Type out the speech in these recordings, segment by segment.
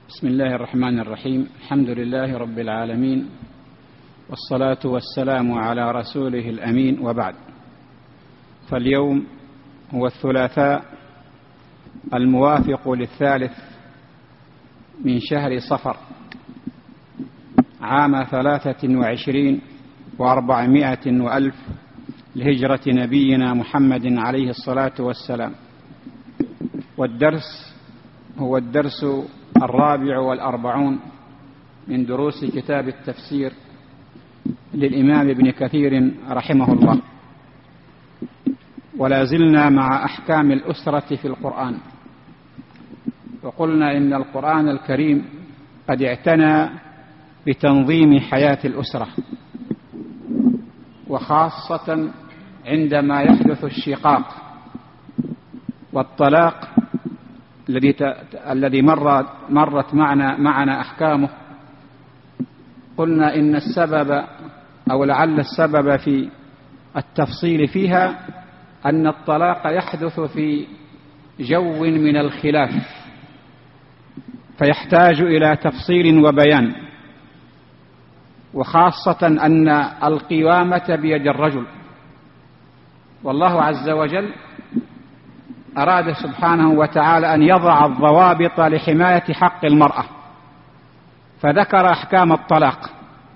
بسم الله الرحمن الرحيم. الحمد لله رب العالمين، والصلاة والسلام على رسوله الأمين، وبعد. فاليوم هو الثلاثاء الموافق للثالث من شهر صفر عام 23 و400 وألف لهجرة نبينا محمد عليه الصلاة والسلام، والدرس هو الدرس 44 من دروس كتاب التفسير للإمام ابن كثير رحمه الله. ولا زلنا مع أحكام الأسرة في القرآن، وقلنا إن القرآن الكريم قد اعتنى بتنظيم حياة الأسرة، وخاصة عندما يحدث الشقاق والطلاق الذي مرت معنا أحكامه. قلنا إن السبب أو لعل السبب في التفصيل فيها أن الطلاق يحدث في جو من الخلاف، فيحتاج إلى تفصيل وبيان، وخاصة أن القوامة بيد الرجل، والله عز وجل أراد سبحانه وتعالى أن يضع الضوابط لحماية حق المرأة، فذكر أحكام الطلاق،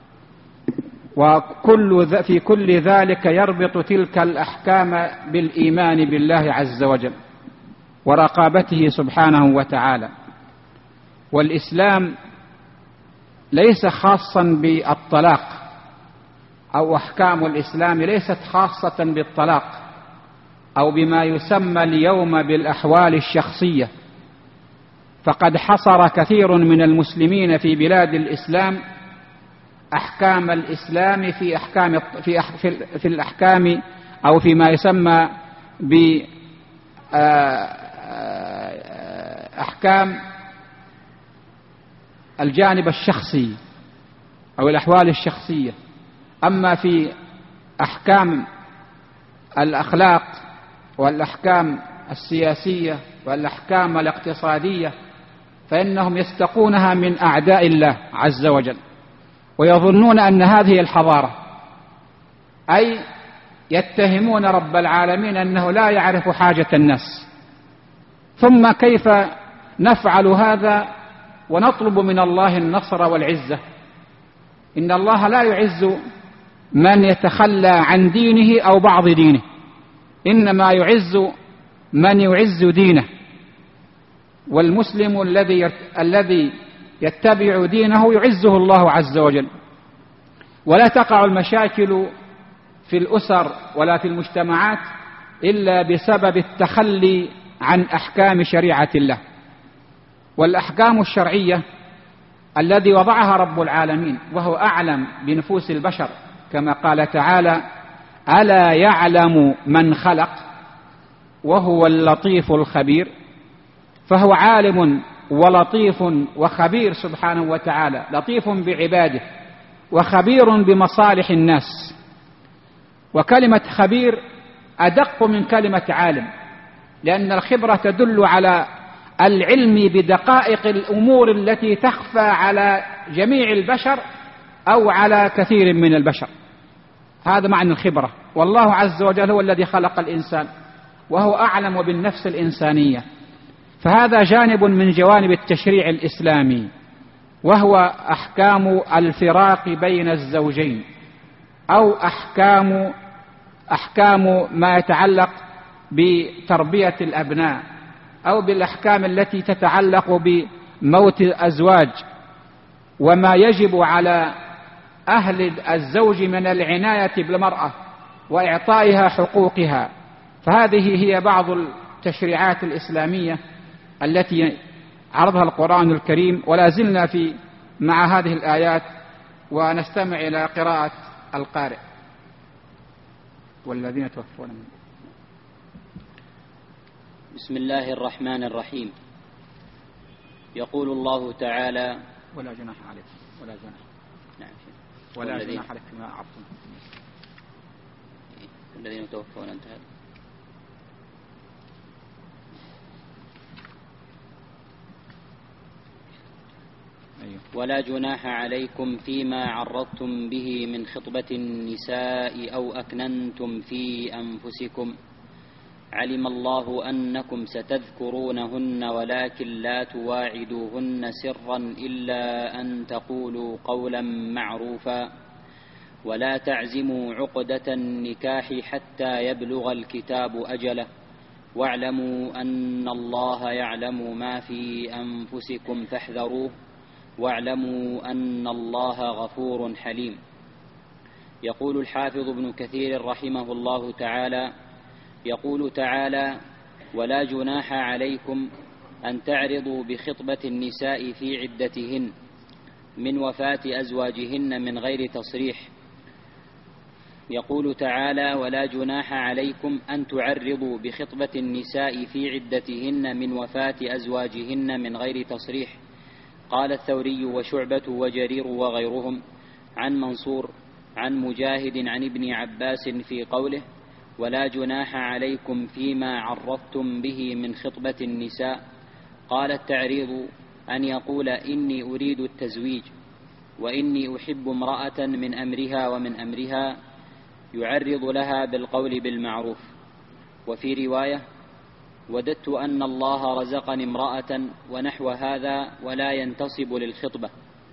في كل ذلك يربط تلك الأحكام بالإيمان بالله عز وجل ورقابته سبحانه وتعالى. والإسلام ليس خاصا بالطلاق، أو أحكام الإسلام ليست خاصة بالطلاق أو بما يسمى اليوم بالأحوال الشخصية، فقد حصر كثير من المسلمين في بلاد الإسلام أحكام الإسلام في الأحكام أو فيما يسمى بأحكام الجانب الشخصي أو الأحوال الشخصية. أما في أحكام الأخلاق والأحكام السياسية والأحكام الاقتصادية فإنهم يستقونها من أعداء الله عز وجل، ويظنون أن هذه الحضارة، أي يتهمون رب العالمين أنه لا يعرف حاجة الناس. ثم كيف نفعل هذا ونطلب من الله النصر والعزة؟ إن الله لا يعز من يتخلى عن دينه أو بعض دينه، إنما يعز من يعز دينه. والمسلم الذي يتبع دينه يعزه الله عز وجل. ولا تقع المشاكل في الأسر ولا في المجتمعات إلا بسبب التخلي عن أحكام شريعة الله. والأحكام الشرعية الذي وضعها رب العالمين وهو أعلم بنفوس البشر، كما قال تعالى: ألا يعلم من خلق وهو اللطيف الخبير. فهو عالم ولطيف وخبير سبحانه وتعالى، لطيف بعباده وخبير بمصالح الناس. وكلمة خبير أدق من كلمة عالم، لأن الخبرة تدل على العلم بدقائق الأمور التي تخفى على جميع البشر أو على كثير من البشر. هذا معنى الخبرة. والله عز وجل هو الذي خلق الإنسان وهو أعلم بالنفس الإنسانية. فهذا جانب من جوانب التشريع الإسلامي، وهو أحكام الفراق بين الزوجين، أو أحكام ما يتعلق بتربية الأبناء، أو بالأحكام التي تتعلق بموت الأزواج، وما يجب على أهل الزوج من العناية بالمرأة وإعطائها حقوقها. فهذه هي بعض التشريعات الإسلامية التي عرضها القرآن الكريم. ولا زلنا مع هذه الآيات، ونستمع إلى قراءة القارئ: والذين توفون منكم. بسم الله الرحمن الرحيم. يقول الله تعالى: ولا جناح عليكم ولا جناح نعم ولا جناح عليكم ما عرفتم الذين توفون انتهى. ولا جناح عليكم فيما عرضتم به من خطبة النساء أو أكننتم في أنفسكم علم الله أنكم ستذكرونهن ولكن لا تواعدوهن سرا إلا أن تقولوا قولا معروفا ولا تعزموا عقدة النكاح حتى يبلغ الكتاب أجله واعلموا أن الله يعلم ما في أنفسكم فاحذروه واعلموا أن الله غفور حليم. يقول الحافظ ابن كثير رحمه الله تعالى: يقول تعالى: ولا جناح عليكم أن تعرضوا بخطبة النساء في عدتهن من وفاة أزواجهن من غير تصريح. يقول تعالى: ولا جناح عليكم أن تعرضوا بخطبة النساء في عدتهن من وفاة أزواجهن من غير تصريح. قال الثوري وشعبة وجرير وغيرهم عن منصور عن مجاهد عن ابن عباس في قوله: ولا جناح عليكم فيما عرضتم به من خطبة النساء. قال: التعريض أن يقول إني أريد التزويج وإني أحب امرأة من أمرها ومن أمرها، يعرض لها بالقول بالمعروف. وفي رواية: وددت أن الله رزقني امرأة ونحو هذا ولا ينتصب للخطبة.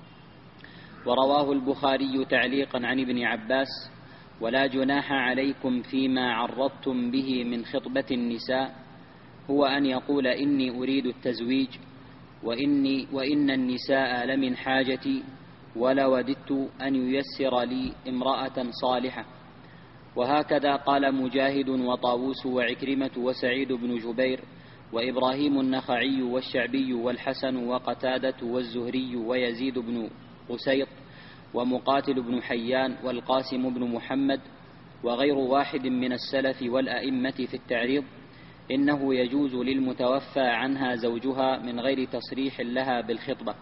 ورواه البخاري تعليقا عن ابن عباس: ولا جناح عليكم فيما عرضتم به من خطبة النساء هو أن يقول إني أريد التزويج وإن النساء لمن حاجتي ولوددت أن ييسر لي امرأة صالحة. وهكذا قال مجاهد وطاووس وعكرمة وسعيد بن جبير وإبراهيم النخعي والشعبي والحسن وقتادة والزهري ويزيد بن قسيط ومقاتل بن حيان والقاسم بن محمد وغير واحد من السلف والأئمة في التعريض إنه يجوز للمتوفى عنها زوجها من غير تصريح لها بالخطبة.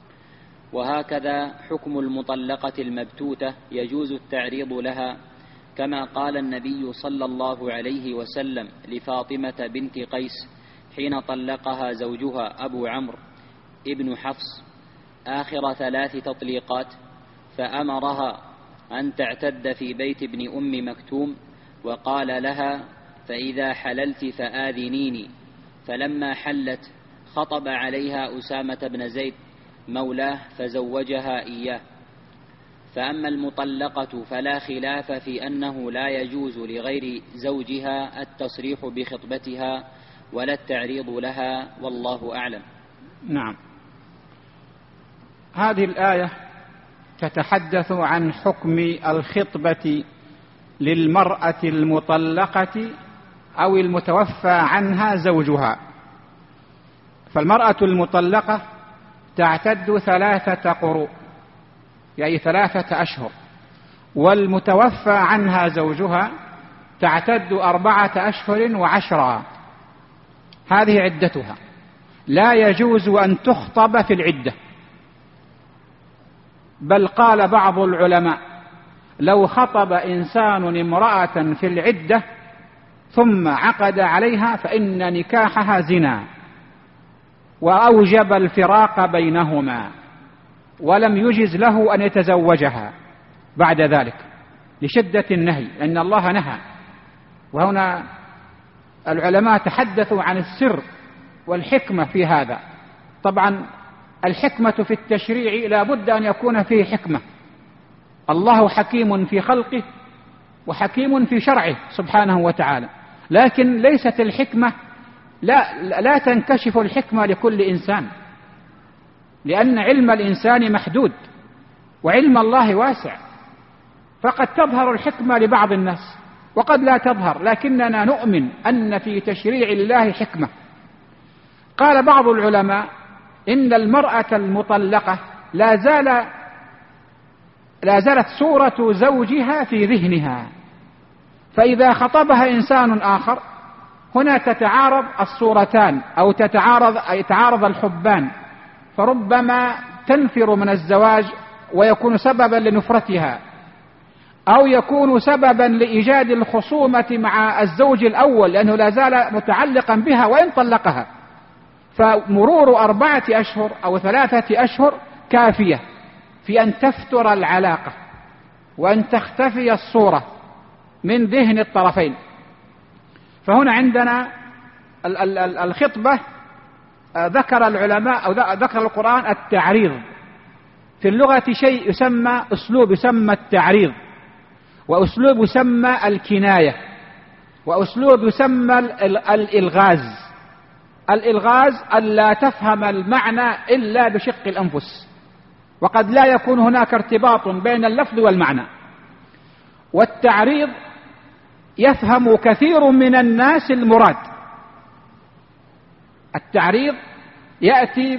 وهكذا حكم المطلقة المبتوتة يجوز التعريض لها، كما قال النبي صلى الله عليه وسلم لفاطمة بنت قيس حين طلقها زوجها أبو عمرو ابن حفص آخر 3 تطليقات، فأمرها أن تعتد في بيت ابن أم مكتوم، وقال لها: فإذا حللت فآذنيني. فلما حلت خطب عليها أسامة بن زيد مولاه فزوجها إياه. فأما المطلقة فلا خلاف في أنه لا يجوز لغير زوجها التصريح بخطبتها ولا التعريض لها، والله أعلم. نعم. هذه الآية تتحدث عن حكم الخطبة للمرأة المطلقة أو المتوفى عنها زوجها. فالمرأة المطلقة تعتد 3 قروء، يعني 3 أشهر، والمتوفى عنها زوجها تعتد 4 أشهر و10. هذه عدتها، لا يجوز أن تخطب في العدة. بل قال بعض العلماء: لو خطب إنسان امرأة في العدة ثم عقد عليها فإن نكاحها زنا، وأوجب الفراق بينهما، ولم يجز له أن يتزوجها بعد ذلك لشدة النهي، لأن الله نهى. وهنا العلماء تحدثوا عن السر والحكمة في هذا. طبعا الحكمة في التشريع لا بد أن يكون فيه حكمة. الله حكيم في خلقه وحكيم في شرعه سبحانه وتعالى، لكن ليست الحكمة لا تنكشف الحكمة لكل إنسان، لأن علم الإنسان محدود وعلم الله واسع، فقد تظهر الحكمة لبعض الناس وقد لا تظهر، لكننا نؤمن أن في تشريع الله حكمة. قال بعض العلماء: إن المرأة المطلقة لا زالت صورة زوجها في ذهنها، فإذا خطبها إنسان آخر هنا تتعارض الصورتان أو يتعارض الحبان، فربما تنفر من الزواج ويكون سببا لنفرتها، أو يكون سببا لإيجاد الخصومة مع الزوج الأول لأنه لا زال متعلقا بها وإن طلقها. فمرور 4 أشهر أو 3 أشهر كافية في أن تفتر العلاقة وأن تختفي الصورة من ذهن الطرفين. فهنا عندنا الخطبة ذكر العلماء أو ذكر القرآن التعريض. في اللغة شيء يسمى أسلوب يسمى التعريض، وأسلوب يسمى الكناية، وأسلوب يسمى الإلغاز. الإلغاز ألا تفهم المعنى إلا بشق الأنفس، وقد لا يكون هناك ارتباط بين اللفظ والمعنى. والتعريض يفهم كثير من الناس المراد. التعريض يأتي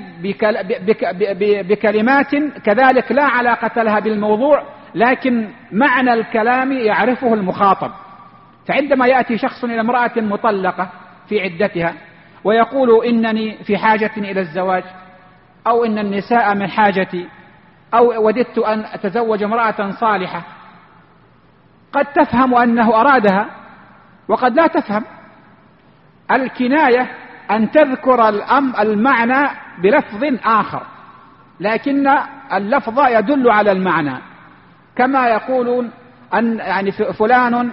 بكلمات كذلك لا علاقة لها بالموضوع، لكن معنى الكلام يعرفه المخاطب. فعندما يأتي شخص إلى امرأة مطلقة في عدتها ويقول إنني في حاجة إلى الزواج، أو إن النساء من حاجتي، أو وددت أن أتزوج امرأة صالحة، قد تفهم أنه أرادها وقد لا تفهم. الكناية أن تذكر المعنى بلفظ آخر، لكن اللفظ يدل على المعنى. كما يقولون أن يعني فلان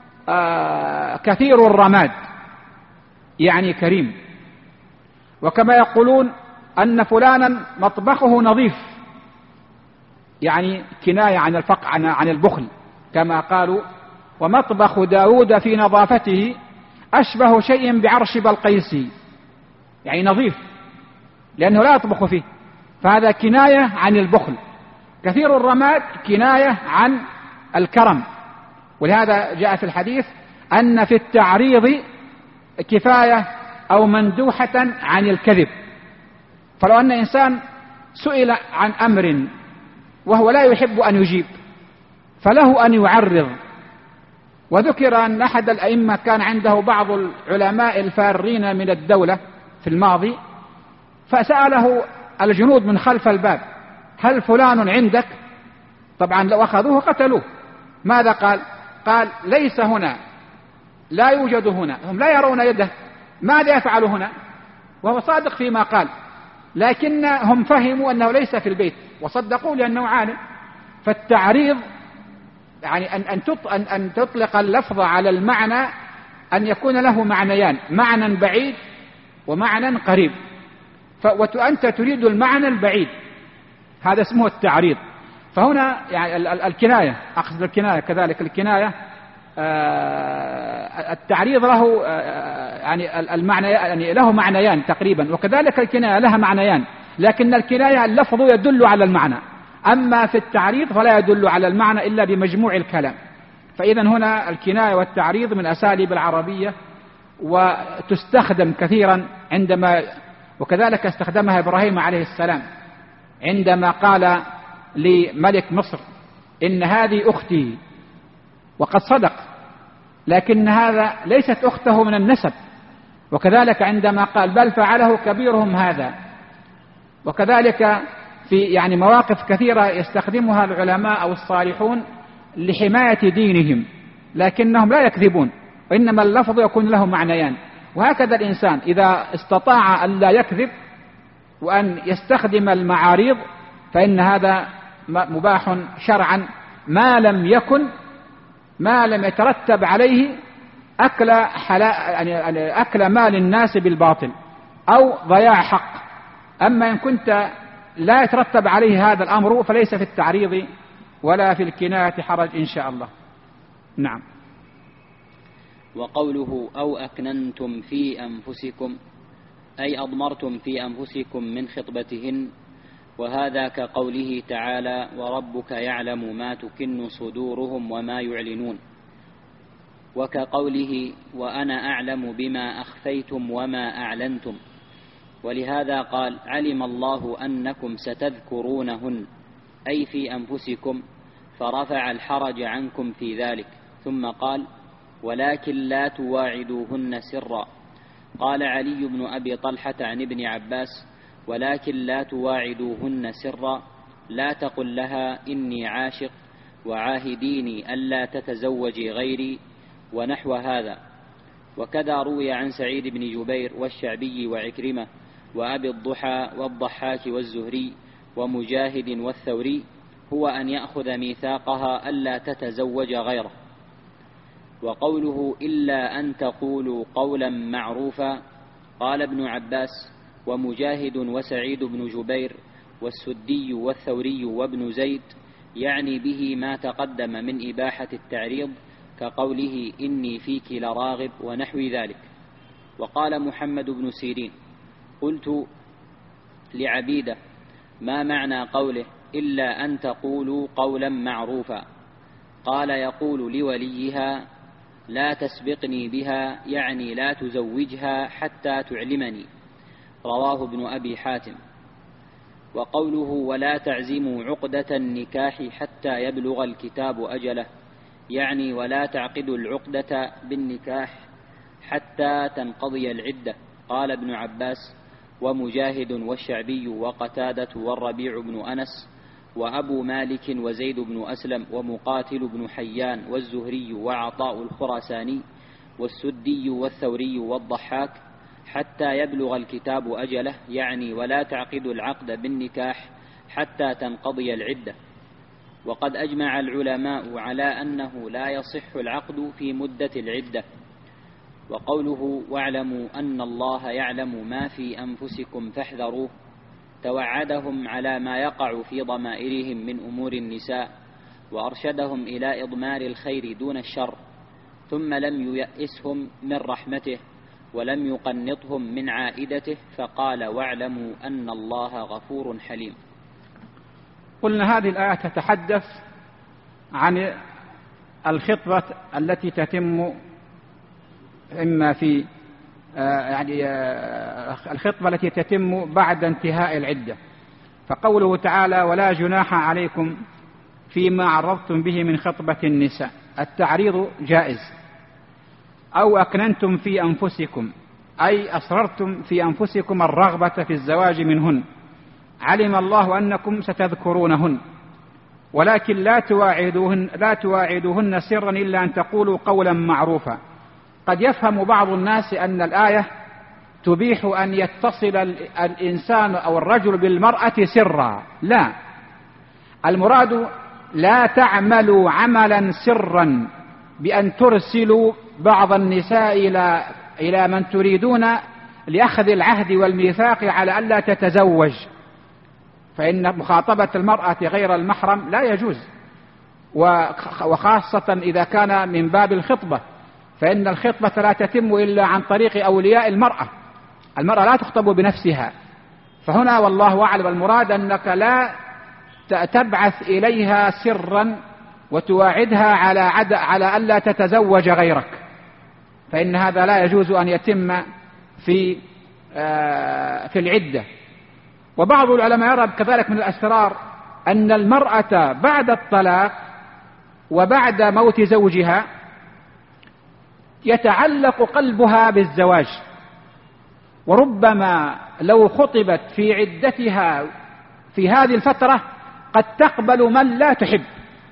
كثير الرماد، يعني كريم. وكما يقولون أن فلانا مطبخه نظيف، يعني كناية عن الفقر عن البخل. كما قالوا ومطبخ داود في نظافته أشبه شيء بعرش بلقيسي، يعني نظيف لأنه لا يطبخ فيه، فهذا كناية عن البخل. كثير الرماد كناية عن الكرم. ولهذا جاء في الحديث أن في التعريض كفاية أو مندوحة عن الكذب. فلو أن إنسان سئل عن أمر وهو لا يحب أن يجيب فله أن يعرض. وذكر أن أحد الأئمة كان عنده بعض العلماء الفارين من الدولة في الماضي، فسأله الجنود من خلف الباب هل فلان عندك؟ طبعا لو أخذوه قتلوه. ماذا قال؟ قال ليس هنا، لا يوجد هنا، هم لا يرون يده، ماذا يفعل هنا؟ وهو صادق فيما قال، لكن هم فهموا أنه ليس في البيت وصدقوا لأنه عالم. فالتعريض يعني أن تطلق اللفظ على المعنى، أن يكون له معنيان، معنى بعيد ومعنى قريب. وأنت تريد المعنى البعيد، هذا اسمه التعريض. فهنا يعني الكناية، أقصد الكناية كذلك. الكناية التعريض له يعني المعنى يعني له معنيان تقريبا، وكذلك الكناية لها معنيان، لكن الكناية اللفظ يدل على المعنى، أما في التعريض فلا يدل على المعنى إلا بمجموع الكلام. فإذا هنا الكناية والتعريض من أساليب العربية، وتستخدم كثيرا وكذلك استخدمها إبراهيم عليه السلام عندما قال لملك مصر إن هذه أختي، وقد صدق، لكن هذا ليست أخته من النسب. وكذلك عندما قال بل فعله كبيرهم هذا. وكذلك في يعني مواقف كثيرة يستخدمها العلماء أو الصالحون لحماية دينهم، لكنهم لا يكذبون، وإنما اللفظ يكون له معنيان. وهكذا الإنسان إذا استطاع أن لا يكذب وأن يستخدم المعاريض فإن هذا مباح شرعا، ما لم يترتب عليه أكل مال الناس بالباطل أو ضياع حق. أما إن كنت لا يترتب عليه هذا الأمر فليس في التعريض ولا في الكناية حرج إن شاء الله. نعم. وقوله أو أكننتم في أنفسكم أي أضمرتم في أنفسكم من خطبتهن، وهذا كقوله تعالى وربك يعلم ما تكن صدورهم وما يعلنون، وكقوله وأنا أعلم بما أخفيتم وما أعلنتم. ولهذا قال علم الله أنكم ستذكرونهن أي في أنفسكم، فرفع الحرج عنكم في ذلك. ثم قال ولكن لا تواعدوهن سرا. قال علي بن أبي طلحة عن ابن عباس ولكن لا تواعدوهن سرا، لا تقل لها إني عاشق وعاهديني ألا تتزوجي غيري، ونحو هذا. وكذا روي عن سعيد بن جبير والشعبي وعكرمة وأبي الضحى والضحاك والزهري ومجاهد والثوري هو أن يأخذ ميثاقها ألا تتزوج غيره. وقوله إلا أن تقولوا قولا معروفا، قال ابن عباس ومجاهد وسعيد بن جبير والسدي والثوري وابن زيد، يعني به ما تقدم من إباحة التعريض كقوله إني فيك لراغب ونحو ذلك. وقال محمد بن سيرين قلت لعبيدة ما معنى قوله إلا أن تقولوا قولا معروفا؟ قال يقول لوليها لا تسبقني بها، يعني لا تزوجها حتى تعلمني، رواه ابن أبي حاتم. وقوله ولا تعزموا عقدة النكاح حتى يبلغ الكتاب أجله، يعني ولا تعقدوا العقدة بالنكاح حتى تنقضي العدة. قال ابن عباس ومجاهد والشعبي وقتادة والربيع بن أنس وأبو مالك وزيد بن أسلم ومقاتل بن حيان والزهري وعطاء الخراساني والسدي والثوري والضحاك حتى يبلغ الكتاب أجله، يعني ولا تعقد العقد بالنكاح حتى تنقضي العدة. وقد أجمع العلماء على أنه لا يصح العقد في مدة العدة. وقوله واعلموا أن الله يعلم ما في أنفسكم فاحذروه، توعدهم على ما يقع في ضمائرهم من أمور النساء، وأرشدهم إلى إضمار الخير دون الشر، ثم لم ييأسهم من رحمته ولم يقنطهم من عائدته، فقال واعلموا أن الله غفور حليم. قلنا هذه الآية تتحدث عن الخطبة التي تتم إما في الخطبة التي تتم بعد انتهاء العدة. فقوله تعالى ولا جناح عليكم فيما عرضتم به من خطبة النساء، التعريض جائز، أو أكننتم في أنفسكم أي أصررتم في أنفسكم الرغبة في الزواج منهن، علم الله أنكم ستذكرونهن، ولكن لا تواعدوهن سرا إلا أن تقولوا قولا معروفا. قد يفهم بعض الناس أن الآية تبيح أن يتصل الإنسان أو الرجل بالمرأة سرا. لا، المراد لا تعملوا عملا سرا بأن ترسلوا بعض النساء إلى من تريدون لأخذ العهد والميثاق على ألا تتزوج، فإن مخاطبة المرأة غير المحرم لا يجوز، وخاصة إذا كان من باب الخطبة، فإن الخطبة لا تتم إلا عن طريق أولياء المرأة لا تخطب بنفسها. فهنا والله أعلم المراد أنك لا تبعث إليها سرا وتواعدها على ألا تتزوج غيرك، فإن هذا لا يجوز أن يتم في العدة. وبعض العلماء يرى كذلك من الأسرار أن المرأة بعد الطلاق وبعد موت زوجها يتعلق قلبها بالزواج، وربما لو خطبت في عدتها في هذه الفترة قد تقبل من لا تحب،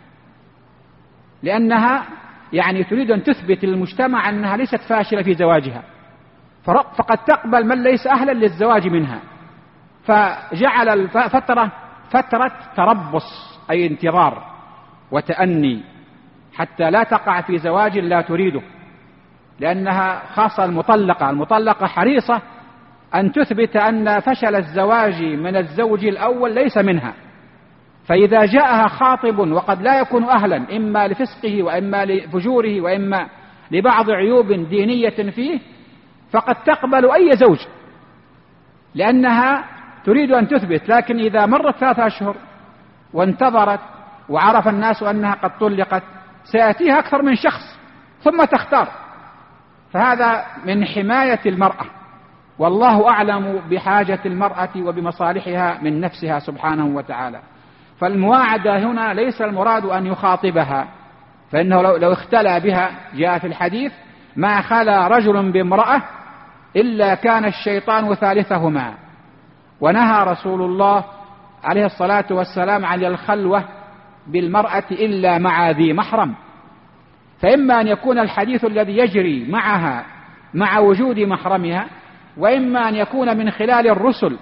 لأنها تريد أن تثبت للمجتمع أنها ليست فاشلة في زواجها، فقد تقبل من ليس أهلا للزواج منها، فجعل الفترة فترة تربص أي انتظار وتأني حتى لا تقع في زواج لا تريده، لأنها خاصة المطلقة حريصة أن تثبت أن فشل الزواج من الزوج الأول ليس منها، فإذا جاءها خاطب وقد لا يكون أهلا إما لفسقه وإما لفجوره وإما لبعض عيوب دينية فيه، فقد تقبل أي زوج لأنها تريد أن تثبت. لكن إذا مرت 3 أشهر وانتظرت وعرف الناس أنها قد طلقت سيأتيها أكثر من شخص ثم تختار، فهذا من حماية المرأة، والله أعلم بحاجة المرأة وبمصالحها من نفسها سبحانه وتعالى. فالمواعدة هنا ليس المراد أن يخاطبها، فإنه لو اختلى بها جاء في الحديث ما خلا رجل بامرأة إلا كان الشيطان ثالثهما، ونهى رسول الله عليه الصلاة والسلام عن الخلوة بالمرأة إلا مع ذي محرم. فإما أن يكون الحديث الذي يجري معها مع وجود محرمها، وإما أن يكون من خلال الرسل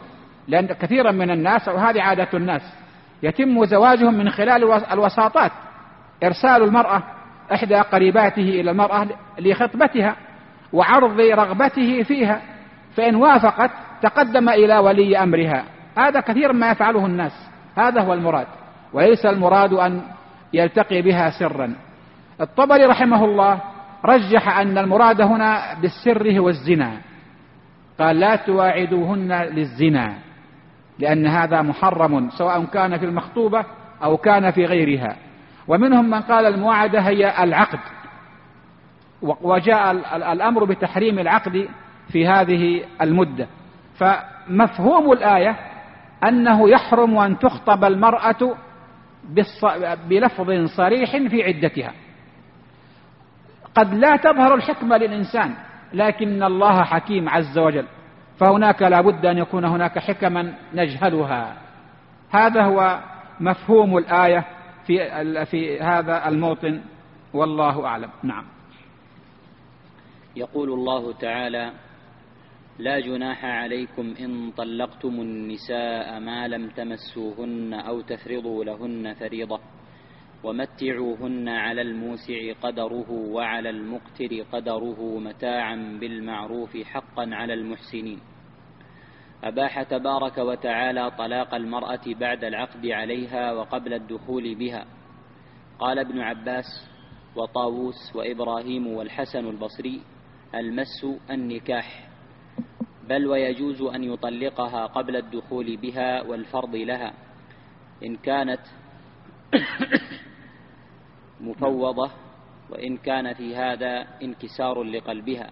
لأن كثيرا من الناس، وهذه عادة الناس، يتم زواجهم من خلال الوساطات، إرسال المرأة إحدى قريباته إلى المرأة لخطبتها وعرض رغبته فيها، فإن وافقت تقدم إلى ولي أمرها. هذا كثيرا ما يفعله الناس، هذا هو المراد، وليس المراد أن يلتقي بها سرا. الطبري رحمه الله رجح أن المراد هنا بالسر هو الزنا، قال لا تواعدوهن للزنا، لأن هذا محرم سواء كان في المخطوبة أو كان في غيرها. ومنهم من قال المواعدة هي العقد، وجاء الأمر بتحريم العقد في هذه المدة. فمفهوم الآية أنه يحرم أن تخطب المرأة بلفظ صريح في عدتها. قد لا تظهر الحكمة للإنسان، لكن الله حكيم عز وجل، فهناك لا بد أن يكون هناك حكما نجهلها. هذا هو مفهوم الآية في هذا الموطن، والله أعلم. نعم. يقول الله تعالى: لا جناح عليكم إن طلقتم النساء ما لم تمسوهن أو تفرضوا لهن فريضة ومتعوهن على الموسع قدره وعلى المقتر قدره متاعا بالمعروف حقا على المحسنين. أباح تبارك وتعالى طلاق المرأة بعد العقد عليها وقبل الدخول بها. قال ابن عباس وطاووس وإبراهيم والحسن البصري: المس النكاح، بل ويجوز أن يطلقها قبل الدخول بها والفرض لها إن كانت مفوضة، وإن كان في هذا انكسار لقلبها.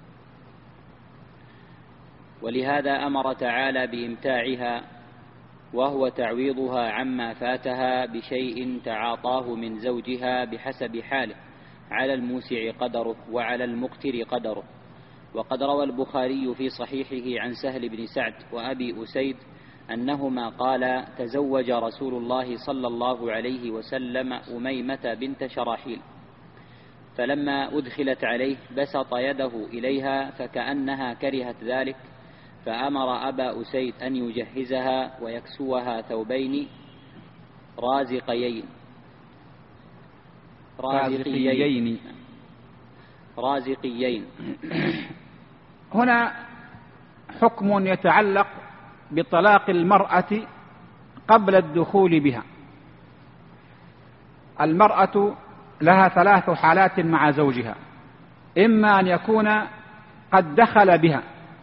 ولهذا أمر تعالى بإمتاعها، وهو تعويضها عما فاتها بشيء تعاطاه من زوجها بحسب حاله، على الموسع قدره وعلى المقتر قدره. وقد روى البخاري في صحيحه عن سهل بن سعد وأبي أسيد أنهما قال: تزوج رسول الله صلى الله عليه وسلم أميمة بنت شراحيل، فلما أدخلت عليه بسط يده إليها فكأنها كرهت ذلك، فأمر أبا أسيد أن يجهزها ويكسوها ثوبين رازقيين. هنا حكم يتعلق بطلاق المرأة قبل الدخول بها. المرأة لها 3 حالات مع زوجها: إما أن يكون قد دخل بها،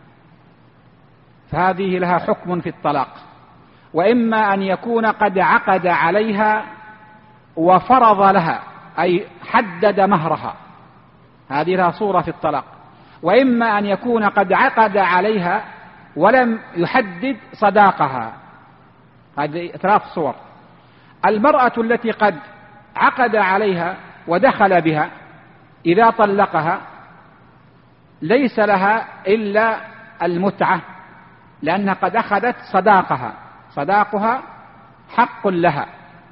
فهذه لها حكم في الطلاق، وإما أن يكون قد عقد عليها وفرض لها، أي حدد مهرها، هذه لها صورة في الطلاق، وإما أن يكون قد عقد عليها ولم يحدد صداقها، هذه 3 صور. المرأة التي قد عقد عليها ودخل بها إذا طلقها ليس لها إلا المتعة، لأنها قد أخذت صداقها حق لها،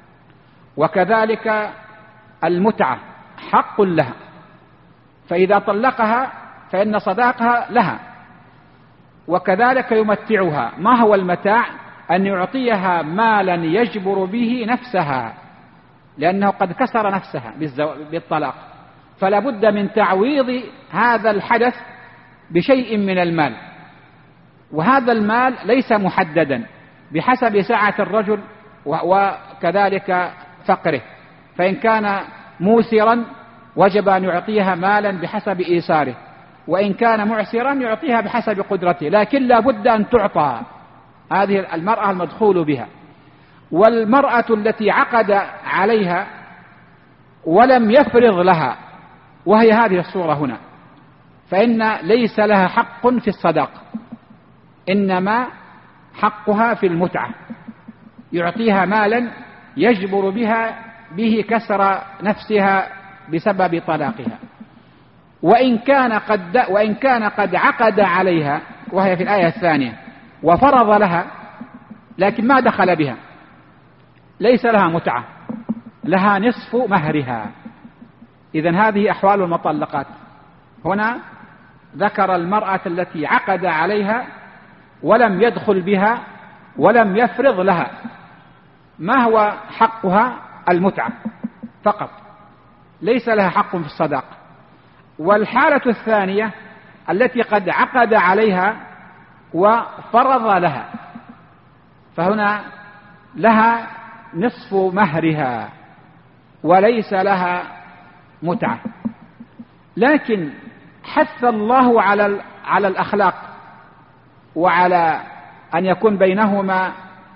وكذلك المتعة حق لها، فإذا طلقها فإن صداقها لها، وكذلك يمتعها. ما هو المتاع؟ أن يعطيها مالا يجبر به نفسها، لأنه قد كسر نفسها بالطلاق، فلا بد من تعويض هذا الحدث بشيء من المال، وهذا المال ليس محددا بحسب سعة الرجل وكذلك فقره، فإن كان موسرا وجب أن يعطيها مالا بحسب إيساره، وإن كان معسرا يعطيها بحسب قدرته، لكن لا بد أن تعطى هذه المرأة المدخول بها. والمرأة التي عقد عليها ولم يفرض لها، وهي هذه الصورة هنا، فإن ليس لها حق في الصداق، إنما حقها في المتعة، يعطيها مالا يجبر به كسر نفسها بسبب طلاقها. وإن كان قد عقد عليها، وهي في الآية الثانية، وفرض لها لكن ما دخل بها، ليس لها متعة، لها نصف مهرها. إذن هذه أحوال المطلقات. هنا ذكر المرأة التي عقد عليها ولم يدخل بها ولم يفرض لها. ما هو حقها؟ المتعة فقط، ليس لها حق في الصداقة. والحالة الثانية التي قد عقد عليها وفرض لها، فهنا لها نصف مهرها وليس لها متعة. لكن حث الله على الأخلاق وعلى أن يكون بينهما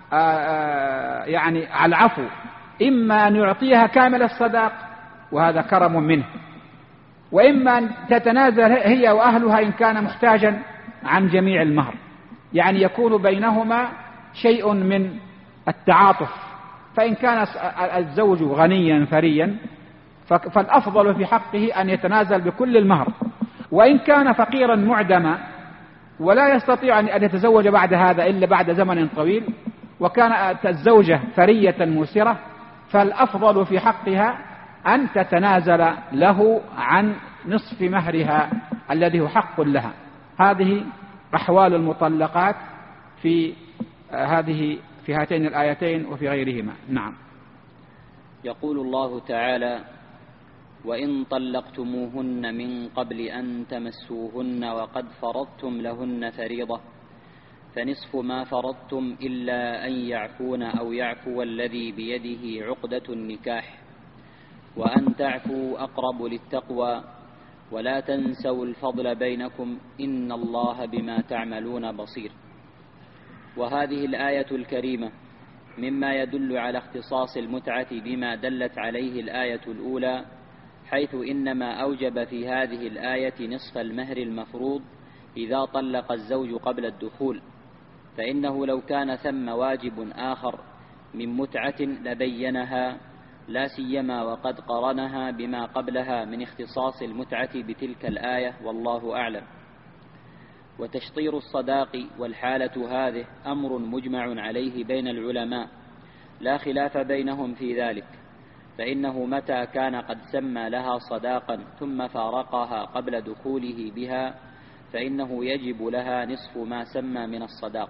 يعني على العفو، إما أن يعطيها كامل الصداق وهذا كرم منه، وإما أن تتنازل هي وأهلها إن كان محتاجا عن جميع المهر، يعني يكون بينهما شيء من التعاطف. فإن كان الزوج غنيا ثريا فالأفضل في حقه أن يتنازل بكل المهر، وإن كان فقيرا معدما ولا يستطيع أن يتزوج بعد هذا إلا بعد زمن طويل، وكانت الزوجة ثرية مسرة، فالأفضل في حقها أن تتنازل له عن نصف مهرها الذي هو حق لها. هذه أحوال المطلقات في هاتين الآيتين وفي غيرهما. نعم. يقول الله تعالى: وإن طلقتموهن من قبل أن تمسوهن وقد فرضتم لهن فريضة فنصف ما فرضتم إلا أن يعفون أو يعفو الذي بيده عقدة النكاح وأن تعفوا أقرب للتقوى ولا تنسوا الفضل بينكم إن الله بما تعملون بصير. وهذه الآية الكريمة مما يدل على اختصاص المتعة بما دلت عليه الآية الأولى، حيث إنما أوجب في هذه الآية نصف المهر المفروض إذا طلق الزوج قبل الدخول، فإنه لو كان ثم واجب آخر من متعة لبينها، لا سيما وقد قرنها بما قبلها من اختصاص المتعة بتلك الآية، والله أعلم. وتشطير الصداق والحالة هذه أمر مجمع عليه بين العلماء لا خلاف بينهم في ذلك، فإنه متى كان قد سمى لها صداقا ثم فارقها قبل دخوله بها فإنه يجب لها نصف ما سمى من الصداق.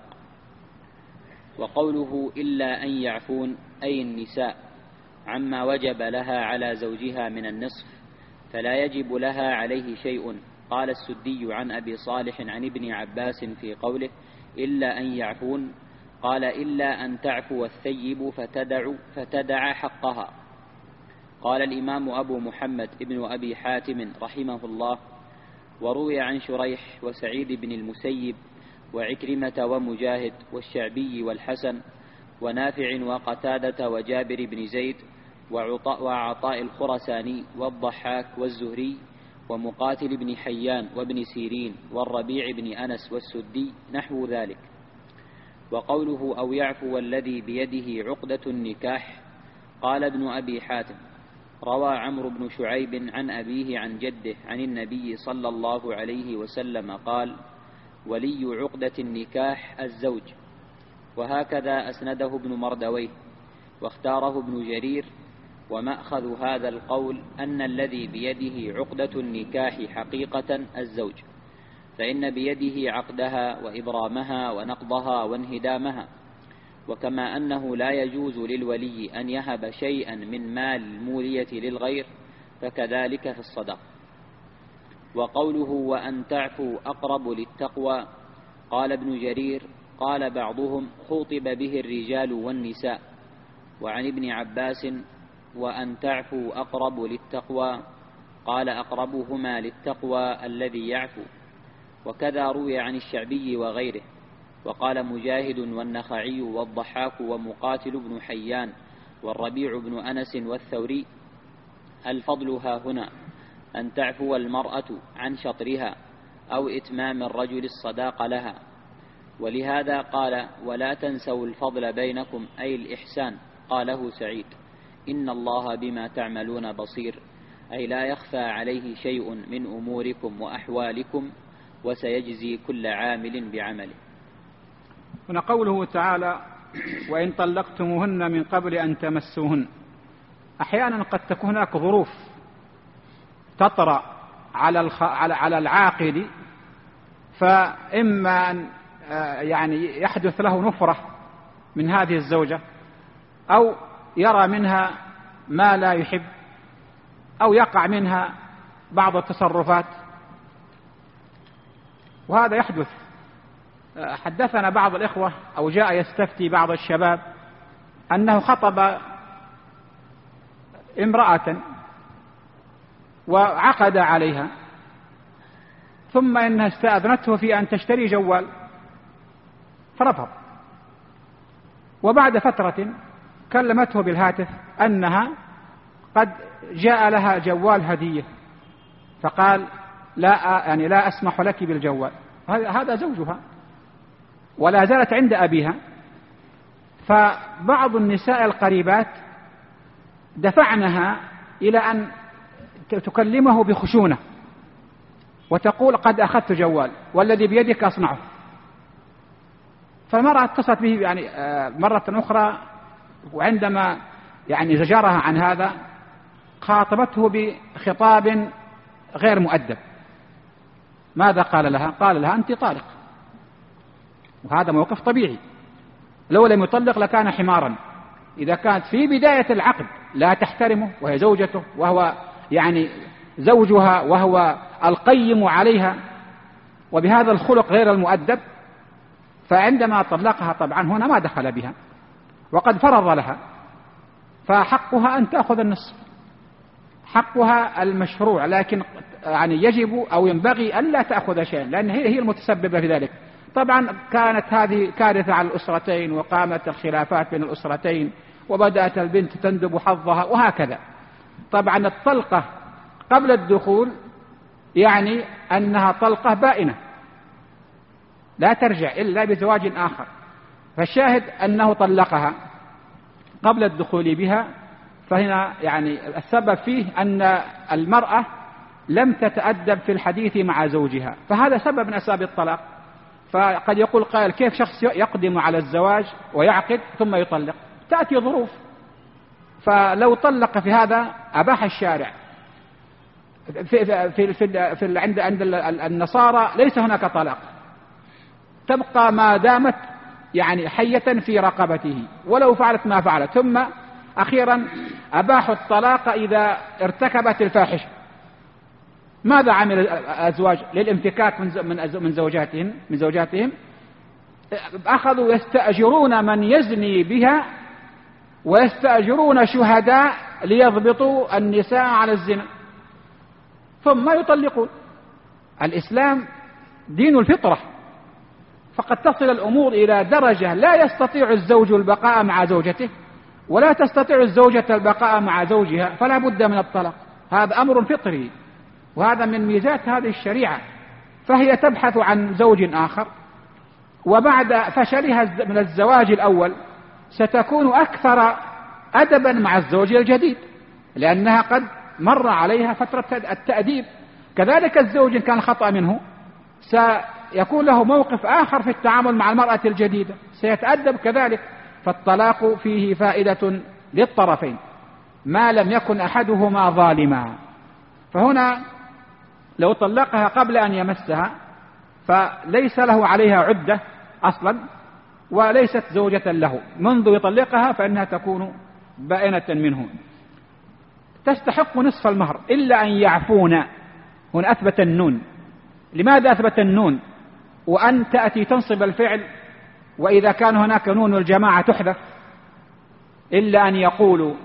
وقوله إلا أن يعفون أي النساء عما وجب لها على زوجها من النصف، فلا يجب لها عليه شيء. قال السدي عن أبي صالح عن ابن عباس في قوله إلا أن يعفون، قال إلا أن تعفو الثيب فتدع حقها. قال الإمام أبو محمد ابن أبي حاتم رحمه الله: وروي عن شريح وسعيد بن المسيب وعكرمة ومجاهد والشعبي والحسن ونافع وقتادة وجابر بن زيد وعطاء الخرساني والضحاك والزهري ومقاتل بن حيان وابن سيرين والربيع بن أنس والسدي نحو ذلك. وقوله أو يعفو الذي بيده عقدة النكاح، قال ابن أبي حاتم: روى عمرو بن شعيب عن أبيه عن جده عن النبي صلى الله عليه وسلم قال: ولي عقدة النكاح الزوج. وهكذا أسنده ابن مردويه واختاره ابن جرير. ومأخذ هذا القول أن الذي بيده عقدة النكاح حقيقة الزوج، فإن بيده عقدها وإبرامها ونقضها وانهدامها، وكما أنه لا يجوز للولي أن يهب شيئا من مال المولية للغير فكذلك في الصدق. وقوله وأن تعفوا أقرب للتقوى، قال ابن جرير: قال بعضهم خوطب به الرجال والنساء. وعن ابن عباس: وأن تعفوا أقرب للتقوى، قال أقربهما للتقوى الذي يعفو. وكذا روي عن الشعبي وغيره. وقال مجاهد والنخعي والضحاك ومقاتل بن حيان والربيع بن أنس والثوري: الفضل ها هنا أن تعفو المرأة عن شطرها أو إتمام الرجل الصداق لها. ولهذا قال: ولا تنسوا الفضل بينكم أي الإحسان. قاله سعيد: إن الله بما تعملون بصير، أي لا يخفى عليه شيء من أموركم وأحوالكم وسيجزي كل عامل بعمله. هنا قوله تعالى: وإن طلقتموهن من قبل أن تمسوهن. أحيانا قد تكون هناك ظروف تطرأ على العاقد، فإما أن يعني يحدث له نفرة من هذه الزوجة، أو يرى منها ما لا يحب، أو يقع منها بعض التصرفات، وهذا يحدث. حدثنا بعض الإخوة أو جاء يستفتي بعض الشباب أنه خطب امرأة وعقد عليها، ثم إنها استأذنته في أن تشتري جوال فرفض، وبعد فترة كلمته بالهاتف أنها قد جاء لها جوال هدية، فقال لا أسمح لك بالجوال. هذا زوجها ولا زالت عند أبيها. فبعض النساء القريبات دفعنها إلى أن تكلمه بخشونة وتقول قد أخذت جوال والذي بيدك أصنعه. فالمرأة اتصلت به مرة أخرى، وعندما زجرها عن هذا خاطبته بخطاب غير مؤدب. ماذا قال لها؟ قال لها أنت طالق. وهذا موقف طبيعي، لو لم يطلق لكان حمارا. إذا كانت في بداية العقد لا تحترمه وهي زوجته وهو زوجها وهو القيم عليها وبهذا الخلق غير المؤدب، فعندما طلقها طبعا هنا ما دخل بها وقد فرض لها، فحقها أن تأخذ النصف، حقها المشروع، لكن يجب أو ينبغي أن لا تأخذ شيئا، لأن هي المتسببة في ذلك. طبعا كانت هذه كارثة على الأسرتين، وقامت الخلافات بين الأسرتين، وبدأت البنت تندب حظها وهكذا. طبعا الطلقة قبل الدخول أنها طلقة بائنة لا ترجع إلا بزواج آخر، فالشاهد أنه طلقها قبل الدخول بها. فهنا السبب فيه أن المرأة لم تتأدب في الحديث مع زوجها، فهذا سبب من أسباب الطلاق. فقد يقول قائل كيف شخص يقدم على الزواج ويعقد ثم يطلق؟ تأتي ظروف. فلو طلق في هذا أباح الشارع. عند النصارى ليس هناك طلاق، تبقى ما دامت حية في رقبته ولو فعلت ما فعلت. ثم أخيرا أباحوا الطلاق إذا ارتكبت الفاحشة. ماذا عمل الأزواج للامتكاك من زوجاتهم؟ أخذوا يستأجرون من يزني بها ويستأجرون شهداء ليضبطوا النساء على الزنا ثم يطلقون. الإسلام دين الفطرة، فقد تصل الأمور إلى درجة لا يستطيع الزوج البقاء مع زوجته ولا تستطيع الزوجة البقاء مع زوجها، فلا بد من الطلاق. هذا أمر فطري، وهذا من ميزات هذه الشريعة. فهي تبحث عن زوج آخر، وبعد فشلها من الزواج الأول ستكون أكثر أدبا مع الزوج الجديد، لأنها قد مر عليها فترة التأديب. كذلك الزوج إن كان خطأ منه سيكون له موقف آخر في التعامل مع المرأة الجديدة، سيتأدب كذلك. فالطلاق فيه فائدة للطرفين ما لم يكن أحدهما ظالما. فهنا لو طلقها قبل أن يمسها فليس له عليها عدة أصلا، وليست زوجة له. منذ يطلقها فإنها تكون بائنة منه، تستحق نصف المهر إلا أن يعفون. هنا أثبت النون. لماذا أثبت النون وأن تأتي تنصب الفعل؟ وإذا كان هناك نون الجماعة تحذف. إلا أن يقولوا،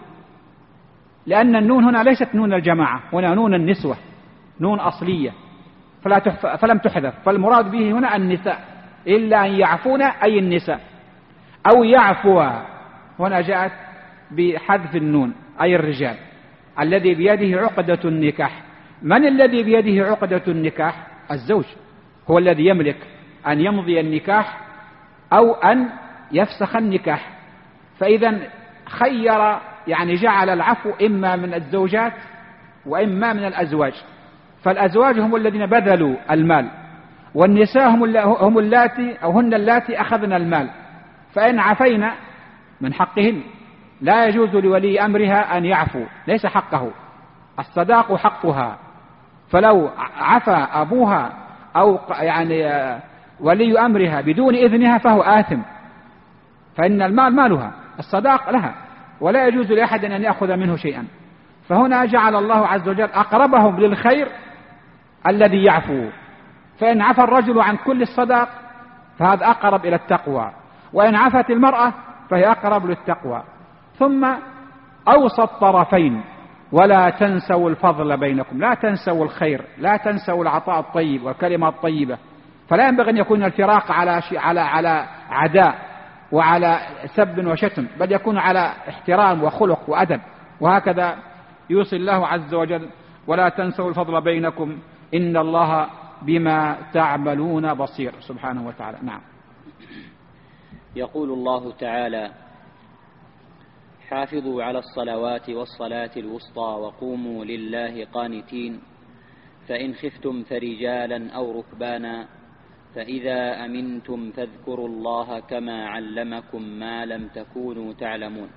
لأن النون هنا ليست نون الجماعة، هنا نون النسوة، نون أصلية فلم تحذف. فالمراد به هنا النساء. إلا أن يعفون أي النساء، أو يعفوا هنا جاءت بحذف النون أي الرجال. الذي بيده عقدة النكاح. من الذي بيده عقدة النكاح؟ الزوج، هو الذي يملك أن يمضي النكاح أو أن يفسخ النكاح. فإذا خير جعل العفو إما من الزوجات وإما من الأزواج. فالأزواج هم الذين بذلوا المال، والنساء هم اللاتي أو هن اللاتي أخذن المال. فإن عفينا من حقهن، لا يجوز لولي أمرها أن يعفو، ليس حقه، الصداق حقها. فلو عفى أبوها أو ولي أمرها بدون إذنها فهو آثم. فإن المال مالها، الصداق لها، ولا يجوز لأحد أن يأخذ منه شيئا. فهنا جعل الله عز وجل أقربهم للخير الذي يعفو، فإن عفى الرجل عن كل الصداق فهذا أقرب إلى التقوى، وإن عفت المرأة فهي أقرب للتقوى. ثم أوصى الطرفين: ولا تنسوا الفضل بينكم، لا تنسوا الخير، لا تنسوا العطاء الطيب والكلمة الطيبة. فلا ينبغي أن يكون الفراق على عداء وعلى سب وشتم، بل يكون على احترام وخلق وأدب. وهكذا يوصي الله عز وجل: ولا تنسوا الفضل بينكم إن الله بما تعملون بصير، سبحانه وتعالى. نعم. يقول الله تعالى: حافظوا على الصلوات والصلاة الوسطى وقوموا لله قانتين، فإن خفتم فرجالا أو ركبانا، فإذا أمنتم فاذكروا الله كما علمكم ما لم تكونوا تعلمون.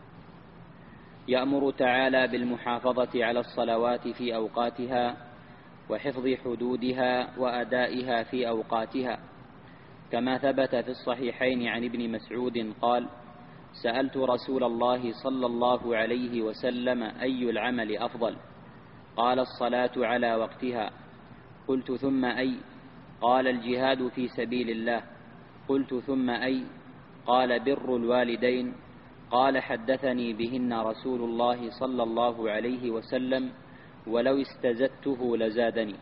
يأمر تعالى بالمحافظة على الصلوات في أوقاتها وحفظ حدودها وأدائها في أوقاتها، كما ثبت في الصحيحين عن ابن مسعود قال: سألت رسول الله صلى الله عليه وسلم: أي العمل أفضل؟ قال: الصلاة على وقتها. قلت: ثم أي؟ قال: الجهاد في سبيل الله. قلت: ثم أي؟ قال: بر الوالدين. قال: حدثني بهن رسول الله صلى الله عليه وسلم، ولو استزدته لزادني.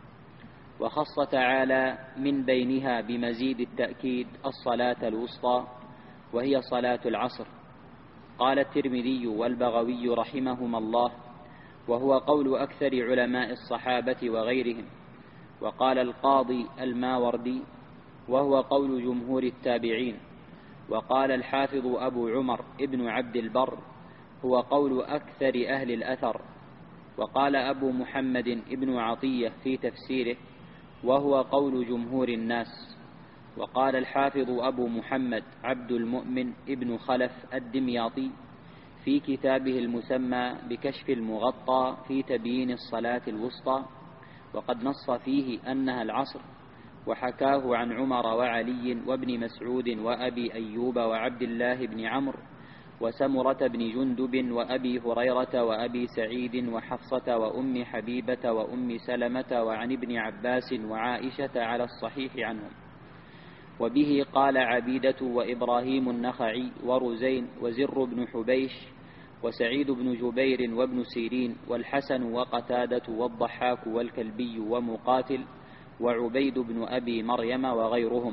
وخص تعالى من بينها بمزيد التأكيد الصلاة الوسطى، وهي صلاة العصر. قال الترمذي والبغوي رحمهما الله: وهو قول أكثر علماء الصحابة وغيرهم. وقال القاضي الماوردي: وهو قول جمهور التابعين. وقال الحافظ أبو عمر ابن عبد البر: هو قول أكثر أهل الأثر. وقال أبو محمد ابن عطية في تفسيره: وهو قول جمهور الناس. وقال الحافظ أبو محمد عبد المؤمن ابن خلف الدمياطي في كتابه المسمى بكشف المغطى في تبيين الصلاة الوسطى، وقد نص فيه أنها العصر، وحكاه عن عمر وعلي وابن مسعود وأبي أيوب وعبد الله بن عمرو وسمرة بن جندب وأبي هريرة وأبي سعيد وحفصة وأم حبيبة وأم سلمة وعن ابن عباس وعائشة على الصحيح عنهم. وبه قال عبيدة وإبراهيم النخعي ورزين وزر بن حبيش وسعيد بن جبير وابن سيرين والحسن وقتادة والضحاك والكلبي ومقاتل وعبيد بن أبي مريم وغيرهم.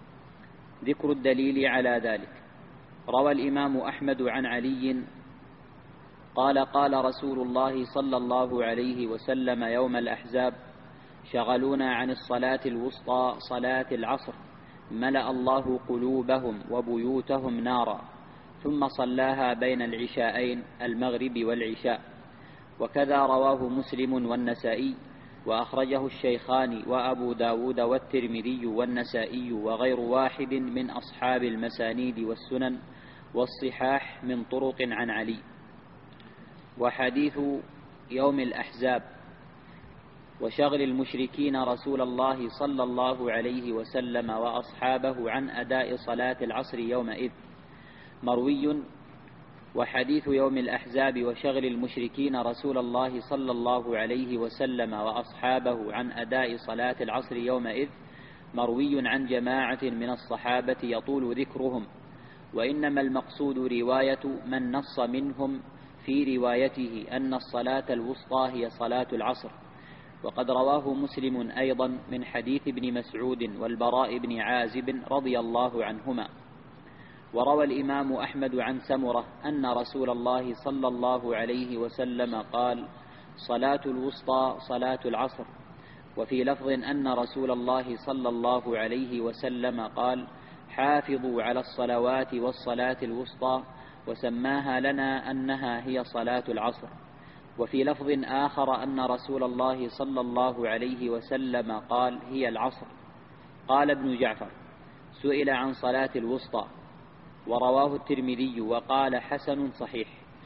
ذكر الدليل على ذلك: روى الإمام أحمد عن علي قال: قال رسول الله صلى الله عليه وسلم يوم الأحزاب: شغلونا عن الصلاة الوسطى صلاة العصر، ملأ الله قلوبهم وبيوتهم نارا، ثم صلاها بين العشاءين المغرب والعشاء. وكذا رواه مسلم والنسائي، وأخرجه الشيخان وأبو داود والترمذي والنسائي وغير واحد من أصحاب المسانيد والسنن والصحاح من طرق عن علي. وحديث يوم الأحزاب وشغل المشركين رسول الله صلى الله عليه وسلم وأصحابه عن أداء صلاة العصر يومئذ مروي. وحديث يوم الأحزاب وشغل المشركين رسول الله صلى الله عليه وسلم وأصحابه عن أداء صلاة العصر يومئذ مروي عن جماعة من الصحابة يطول ذكرهم، وإنما المقصود رواية من نص منهم في روايته أن الصلاة الوسطى هي صلاة العصر. وقد رواه مسلم أيضا من حديث ابن مسعود والبراء بن عازب رضي الله عنهما. وروى الإمام أحمد عن سمرة أن رسول الله صلى الله عليه وسلم قال: صلاة الوسطى صلاة العصر. وفي لفظ أن رسول الله صلى الله عليه وسلم قال: حافظوا على الصلوات والصلاة الوسطى، وسماها لنا أنها هي صلاة العصر. وفي لفظ آخر أن رسول الله صلى الله عليه وسلم قال: هي العصر. قال ابن جعفر: سئل عن صلاة الوسطى، ورواه الترمذي وقال: حسن صحيح.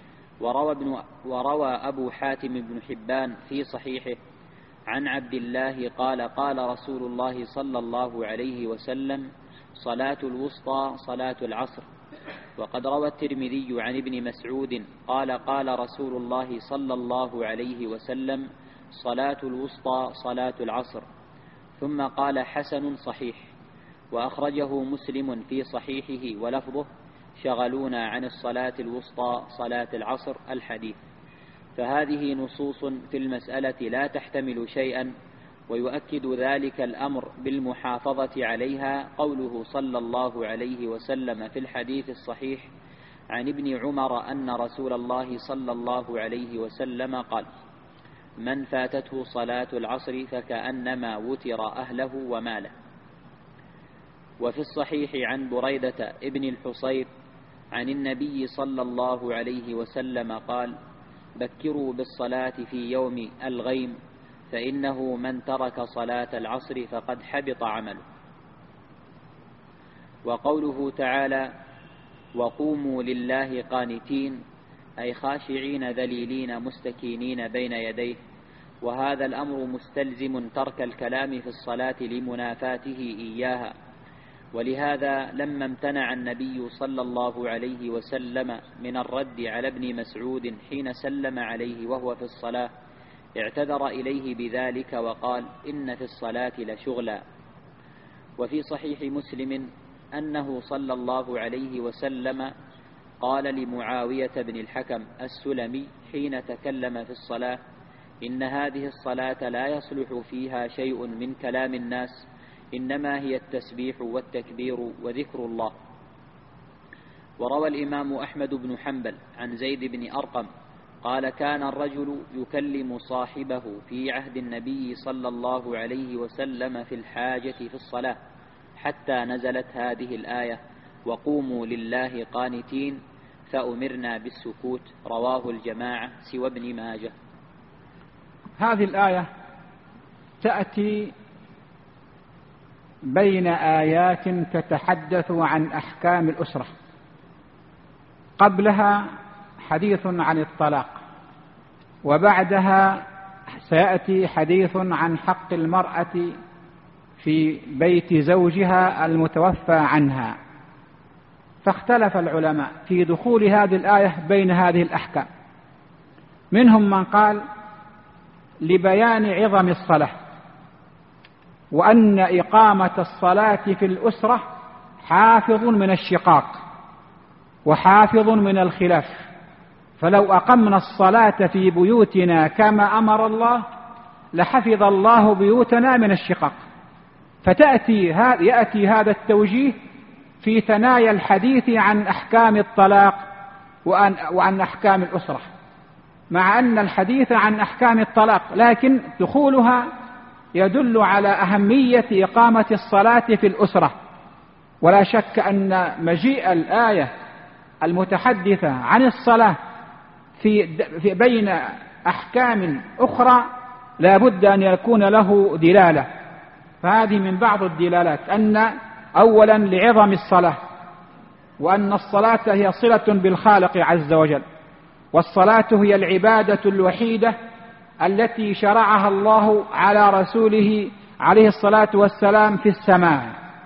وروى أبو حاتم بن حبان في صحيحه عن عبد الله قال: قال رسول الله صلى الله عليه وسلم: صلاة الوسطى صلاة العصر، وقد روى الترمذي عن ابن مسعود قال قال رسول الله صلى الله عليه وسلم: صلاة الوسطى صلاة العصر. ثم قال: حسن صحيح. وأخرجه مسلم في صحيحه ولفظه: شغلونا عن الصلاة الوسطى صلاة العصر الحديث. فهذه نصوص في المسألة لا تحتمل شيئا، ويؤكد ذلك الأمر بالمحافظة عليها قوله صلى الله عليه وسلم في الحديث الصحيح عن ابن عمر أن رسول الله صلى الله عليه وسلم قال: من فاتته صلاة العصر فكأنما وتر أهله وماله. وفي الصحيح عن بريدة ابن الحصيب عن النبي صلى الله عليه وسلم قال: بكروا بالصلاة في يوم الغيم، فإنه من ترك صلاة العصر فقد حبط عمله. وقوله تعالى: وقوموا لله قانتين، أي خاشعين ذليلين مستكينين بين يديه. وهذا الأمر مستلزم ترك الكلام في الصلاة لمنافاته إياها. ولهذا لما امتنع النبي صلى الله عليه وسلم من الرد على ابن مسعود حين سلم عليه وهو في الصلاة، اعتذر إليه بذلك وقال: إن في الصلاة لشغلا. وفي صحيح مسلم أنه صلى الله عليه وسلم قال لمعاوية بن الحكم السلمي حين تكلم في الصلاة: إن هذه الصلاة لا يصلح فيها شيء من كلام الناس، إنما هي التسبيح والتكبير وذكر الله. وروى الإمام أحمد بن حنبل عن زيد بن أرقم قال: كان الرجل يكلم صاحبه في عهد النبي صلى الله عليه وسلم في الحاجة في الصلاة، حتى نزلت هذه الآية: وقوموا لله قانتين، فأمرنا بالسكوت. رواه الجماعة سوى ابن ماجه. هذه الآية تأتي بين آيات تتحدث عن أحكام الأسرة. قبلها حديث عن الطلاق، وبعدها سيأتي حديث عن حق المرأة في بيت زوجها المتوفى عنها. فاختلف العلماء في دخول هذه الآية بين هذه الأحكام. منهم من قال لبيان عظم الصلاة، وأن إقامة الصلاة في الأسرة حافظ من الشقاق وحافظ من الخلاف، فلو أقمنا الصلاة في بيوتنا كما أمر الله لحفظ الله بيوتنا من الشقاق. يأتي هذا التوجيه في ثنايا الحديث عن أحكام الطلاق وعن أحكام الأسرة، مع أن الحديث عن أحكام الطلاق، لكن دخولها يدل على أهمية إقامة الصلاة في الأسرة. ولا شك أن مجيء الآية المتحدثة عن الصلاة في بين أحكام أخرى لا بد أن يكون له دلالة. فهذه من بعض الدلالات، أن أولا لعظم الصلاة، وأن الصلاة هي صلة بالخالق عز وجل، والصلاة هي العبادة الوحيدة التي شرعها الله على رسوله عليه الصلاة والسلام في السماء.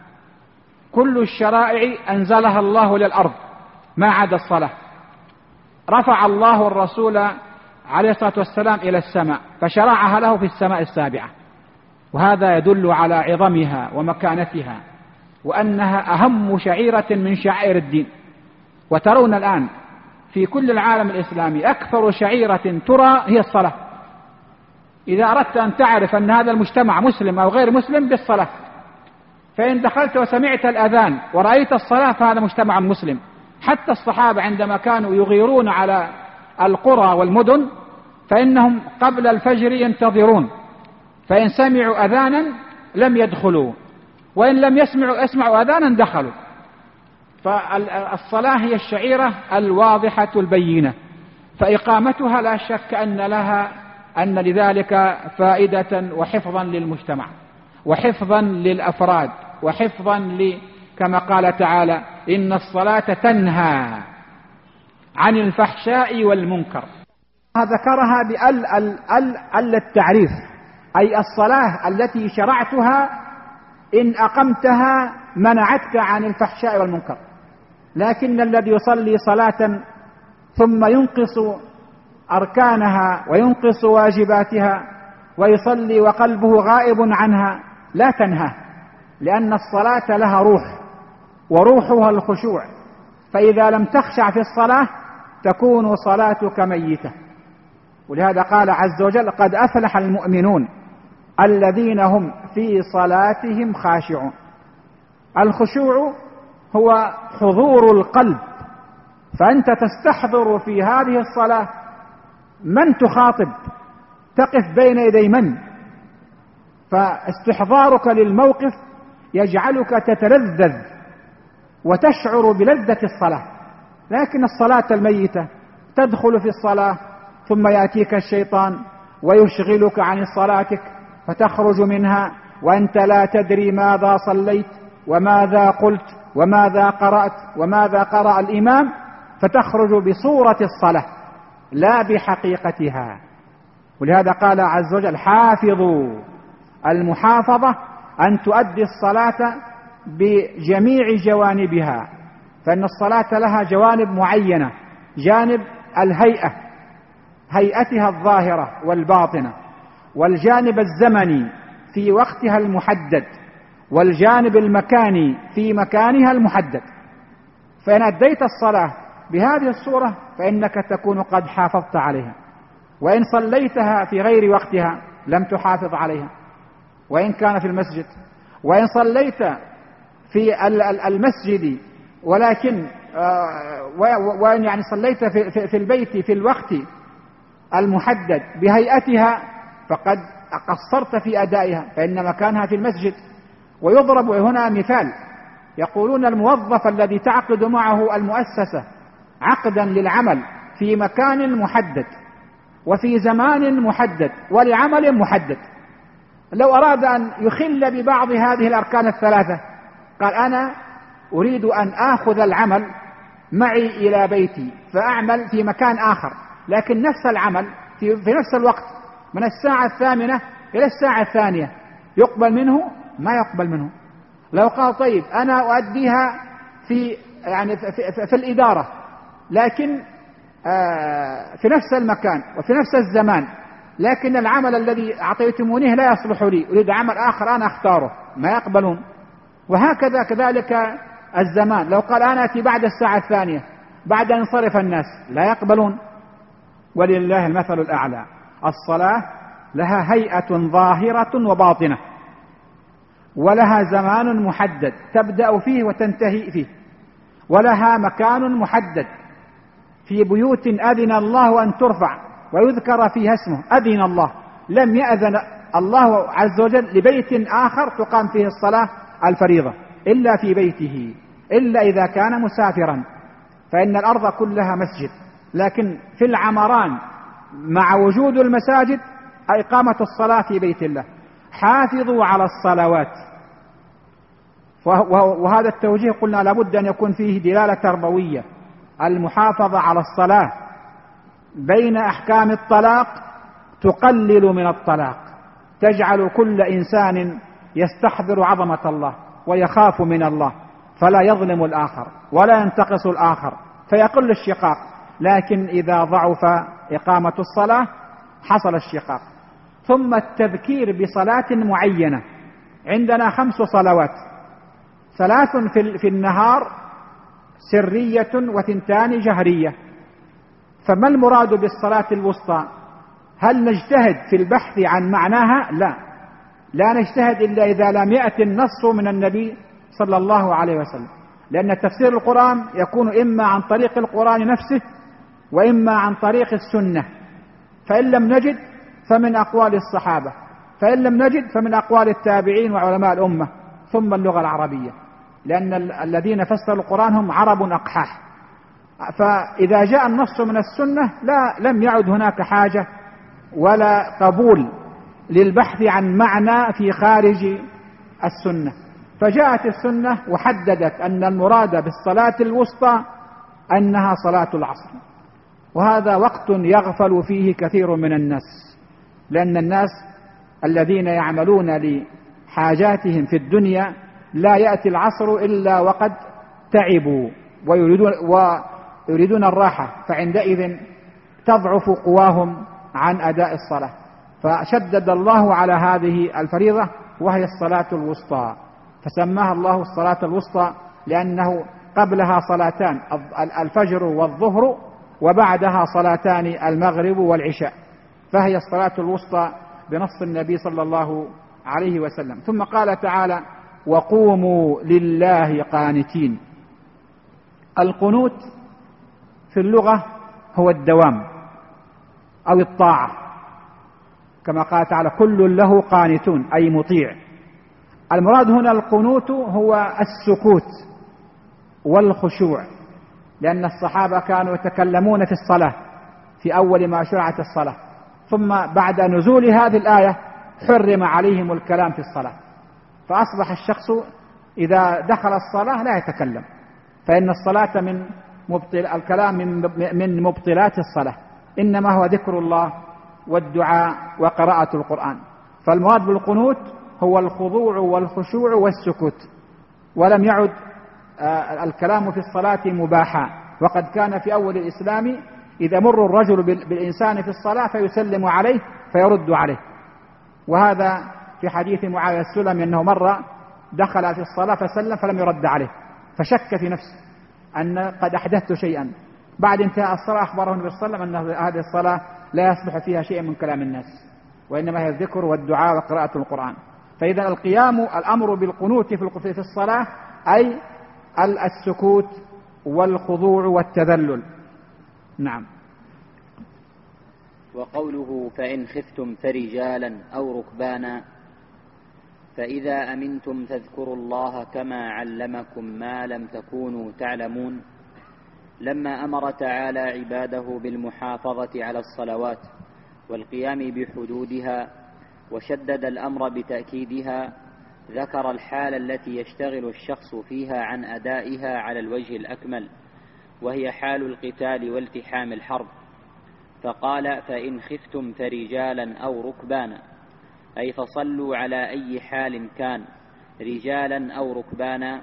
كل الشرائع أنزلها الله للأرض ما عدا الصلاة. رفع الله الرسول عليه الصلاة والسلام إلى السماء فشرعها له في السماء السابعة، وهذا يدل على عظمها ومكانتها، وأنها أهم شعيرة من شعائر الدين. وترون الآن في كل العالم الإسلامي أكثر شعيرة ترى هي الصلاة. إذا أردت أن تعرف أن هذا المجتمع مسلم أو غير مسلم بالصلاة، فإن دخلت وسمعت الأذان ورأيت الصلاة فهذا مجتمع مسلم. حتى الصحابة عندما كانوا يغيرون على القرى والمدن فإنهم قبل الفجر ينتظرون، فإن سمعوا أذانا لم يدخلوا، وإن لم يسمعوا أذانا دخلوا. فالصلاة هي الشعيرة الواضحة البينة، فإقامتها لا شك أن لذلك فائدة وحفظا للمجتمع وحفظا للأفراد وحفظا كما قال تعالى: إن الصلاة تنهى عن الفحشاء والمنكر. ذكرها بأل التعريف، أي الصلاة التي شرعتها إن أقمتها منعتك عن الفحشاء والمنكر. لكن الذي يصلي صلاة ثم ينقص أركانها وينقص واجباتها ويصلي وقلبه غائب عنها لا تنهى، لأن الصلاة لها روح، وروحها الخشوع، فإذا لم تخشع في الصلاة تكون صلاتك ميتة. ولهذا قال عز وجل: قد أفلح المؤمنون الذين هم في صلاتهم خاشعون. الخشوع هو حضور القلب، فأنت تستحضر في هذه الصلاة من تخاطب، تقف بين يدي من، فاستحضارك للموقف يجعلك تتلذذ وتشعر بلذة الصلاة. لكن الصلاة الميتة تدخل في الصلاة ثم يأتيك الشيطان ويشغلك عن صلاتك فتخرج منها وأنت لا تدري ماذا صليت وماذا قلت وماذا قرأت وماذا قرأ الإمام، فتخرج بصورة الصلاة لا بحقيقتها. ولهذا قال عز وجل: حافظوا. المحافظة أن تؤدي الصلاة بجميع جوانبها، فإن الصلاة لها جوانب معينة: جانب الهيئة، هيئتها الظاهرة والباطنة، والجانب الزمني في وقتها المحدد، والجانب المكاني في مكانها المحدد. فإن أديت الصلاة بهذه الصورة فإنك تكون قد حافظت عليها، وإن صليتها في غير وقتها لم تحافظ عليها، وإن كان في المسجد. وإن صليت في المسجد ولكن وإن يعني صليت في البيت في الوقت المحدد بهيئتها فقد قصرت في أدائها، فإن مكانها في المسجد. ويضرب هنا مثال، يقولون: الموظف الذي تعقد معه المؤسسة عقدا للعمل في مكان محدد وفي زمان محدد ولعمل محدد، لو أراد أن يخل ببعض هذه الأركان الثلاثة قال: أنا أريد أن آخذ العمل معي إلى بيتي فأعمل في مكان آخر، لكن نفس العمل في نفس الوقت من الساعة 8 إلى الساعة 2، يقبل منه؟ ما يقبل منه. لو قال: طيب أنا أؤديها في الإدارة، لكن في نفس المكان وفي نفس الزمان، لكن العمل الذي أعطيتمونيه لا يصلح لي، أريد عمل آخر أنا أختاره، ما يقبلون. وهكذا كذلك الزمان، لو قال: أنا أتي بعد الساعة 2 بعد أن ينصرف الناس، لا يقبلون. ولله المثل الأعلى. الصلاة لها هيئة ظاهرة وباطنة، ولها زمان محدد تبدأ فيه وتنتهي فيه، ولها مكان محدد. في بيوت أذن الله أن ترفع ويذكر فيها اسمه، أذن الله، لم يأذن الله عز وجل لبيت آخر تقام فيه الصلاة الفريضة إلا في بيته، إلا إذا كان مسافرا، فإن الأرض كلها مسجد. لكن في العمران مع وجود المساجد إقامة الصلاة في بيت الله. حافظوا على الصلوات. وهذا التوجيه قلنا لابد أن يكون فيه دلالة تربوية. المحافظة على الصلاة بين أحكام الطلاق تقلل من الطلاق، تجعل كل إنسان يستحضر عظمة الله ويخاف من الله، فلا يظلم الآخر ولا ينتقص الآخر فيقل الشقاق. لكن إذا ضعف إقامة الصلاة حصل الشقاق. ثم التذكير بصلاة معينة. عندنا 5 صلوات، 3 في النهار سرية و2 جهرية. فما المراد بالصلاة الوسطى؟ هل نجتهد في البحث عن معناها؟ لا نجتهد إلا إذا لم يأتي النص من النبي صلى الله عليه وسلم، لأن تفسير القرآن يكون إما عن طريق القرآن نفسه وإما عن طريق السنة. فإن لم نجد فمن أقوال الصحابة، فإن لم نجد فمن أقوال التابعين وعلماء الأمة، ثم اللغة العربية، لأن الذين فسروا القرآن هم عرب أقحاح. فإذا جاء النص من السنة لم يعد هناك حاجة ولا قبول للبحث عن معنى في خارج السنة. فجاءت السنة وحددت أن المراد بالصلاة الوسطى أنها صلاة العصر. وهذا وقت يغفل فيه كثير من الناس، لأن الناس الذين يعملون لحاجاتهم في الدنيا لا يأتي العصر إلا وقد تعبوا ويريدون الراحة، فعندئذ تضعف قواهم عن أداء الصلاة. فشدد الله على هذه الفريضة وهي الصلاة الوسطى، فسماها الله الصلاة الوسطى لأنه قبلها صلاتان، الفجر والظهر، وبعدها صلاتان المغرب والعشاء، فهي الصلاة الوسطى بنص النبي صلى الله عليه وسلم. ثم قال تعالى: وقوموا لله قانتين. القنوت في اللغة هو الدوام أو الطاعة، كما قال تعالى: كل له قانتون، أي مطيع. المراد هنا القنوت هو السكوت والخشوع، لأن الصحابة كانوا يتكلمون في الصلاة في أول ما شرعت الصلاة، ثم بعد نزول هذه الآية حرم عليهم الكلام في الصلاة، فأصبح الشخص إذا دخل الصلاة لا يتكلم، فإن الصلاة الكلام من مبطلات الصلاة، إنما هو ذكر الله والدعاء وقراءة القرآن. فالمراد بالقنوت هو الخضوع والخشوع والسكوت، ولم يعد الكلام في الصلاة مباحا. وقد كان في أول الإسلام إذا مر الرجل بالإنسان في الصلاة فيسلم عليه فيرد عليه، وهذا في حديث معاوية السلمي أنه مرة دخل في الصلاة فسلم فلم يرد عليه، فشك في نفسه أن قد أحدثت شيئا. بعد انتهاء الصلاة أخبره النبي صلى الله عليه وسلم أن هذه الصلاة لا يصلح فيها شيء من كلام الناس، وإنما هي الذكر والدعاء وقراءة القرآن. فإذا الأمر بالقنوت في الصلاة أي السكوت والخضوع والتذلل. نعم. وقوله: فإن خفتم فرجالا أو ركبانا، فإذا أمنتم فاذكروا الله كما علمكم ما لم تكونوا تعلمون، لما أمر تعالى عباده بالمحافظة على الصلوات والقيام بحدودها وشدد الأمر بتأكيدها، ذكر الحال التي يشتغل الشخص فيها عن أدائها على الوجه الأكمل، وهي حال القتال والتحام الحرب، فقال: فإن خفتم فرجالا أو ركبانا، أي فصلوا على أي حال كان، رجالا أو ركبانا،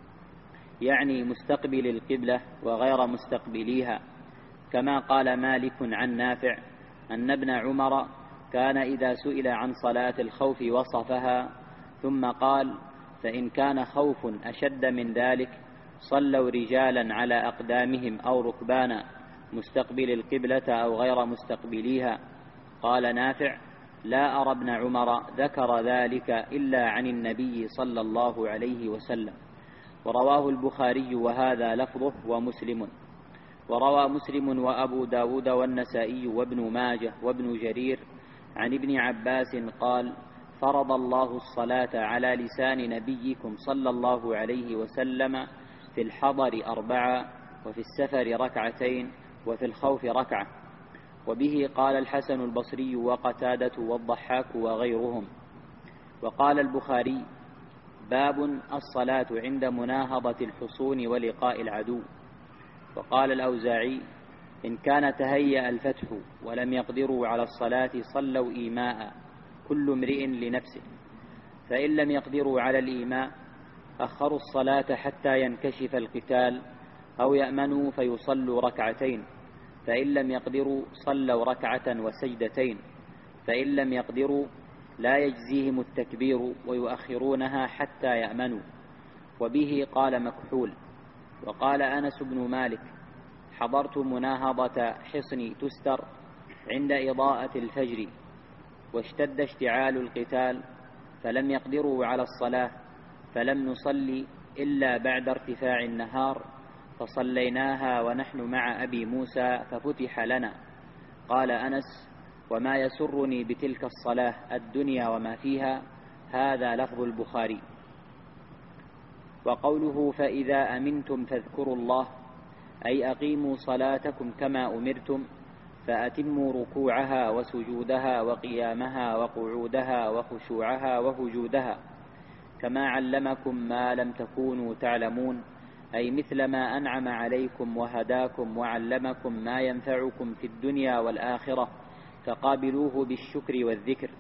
يعني مستقبل القبلة وغير مستقبليها، كما قال مالك عن نافع أن ابن عمر كان إذا سئل عن صلاة الخوف وصفها، ثم قال: فإن كان خوف أشد من ذلك صلوا رجالا على أقدامهم أو ركبانا، مستقبل القبلة أو غير مستقبليها. قال نافع: لا أرى ابن عمر ذكر ذلك إلا عن النبي صلى الله عليه وسلم. ورواه البخاري وهذا لفظه ومسلم. وروى مسلم وأبو داود والنسائي وابن ماجه وابن جرير عن ابن عباس قال: فرض الله الصلاة على لسان نبيكم صلى الله عليه وسلم في الحضر 4، وفي السفر 2، وفي الخوف 1. وبه قال الحسن البصري وقتادة والضحاك وغيرهم. وقال البخاري: باب الصلاة عند مناهضة الحصون ولقاء العدو. وقال الأوزاعي: إن كان تهيأ الفتح ولم يقدروا على الصلاة صلوا إيماء، كل امرئ لنفسه، فإن لم يقدروا على الإيماء أخروا الصلاة حتى ينكشف القتال، أو يأمنوا فيصلوا 2، فإن لم يقدروا صلوا 1 وسجدتين، فإن لم يقدروا لا يجزيهم التكبير ويؤخرونها حتى يأمنوا. وبه قال مكحول. وقال أنس بن مالك: حضرت مناهضة حصن تستر عند إضاءة الفجر، واشتد اشتعال القتال، فلم يقدروا على الصلاة، فلم نصلي إلا بعد ارتفاع النهار، فصليناها ونحن مع أبي موسى ففتح لنا. قال أنس: وما يسرني بتلك الصلاة الدنيا وما فيها. هذا لفظ البخاري. وقوله: فإذا أمنتم فاذكروا الله، أي أقيموا صلاتكم كما أمرتم، فأتموا ركوعها وسجودها وقيامها وقعودها وخشوعها وهجودها، كما علمكم ما لم تكونوا تعلمون، أي مثل ما أنعم عليكم وهداكم وعلمكم ما ينفعكم في الدنيا والآخرة، فقابلوه بالشكر والذكر،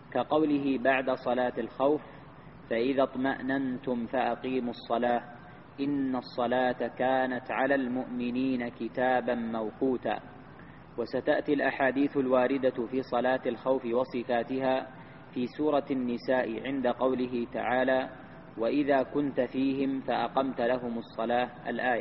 كقوله بعد صلاة الخوف: فإذا اطمأننتم فأقيموا الصلاة، إن الصلاة كانت على المؤمنين كتابا موقوتا. وستأتي الأحاديث الواردة في صلاة الخوف وصفاتها في سورة النساء عند قوله تعالى: وإذا كنت فيهم فأقمت لهم الصلاة، الآية.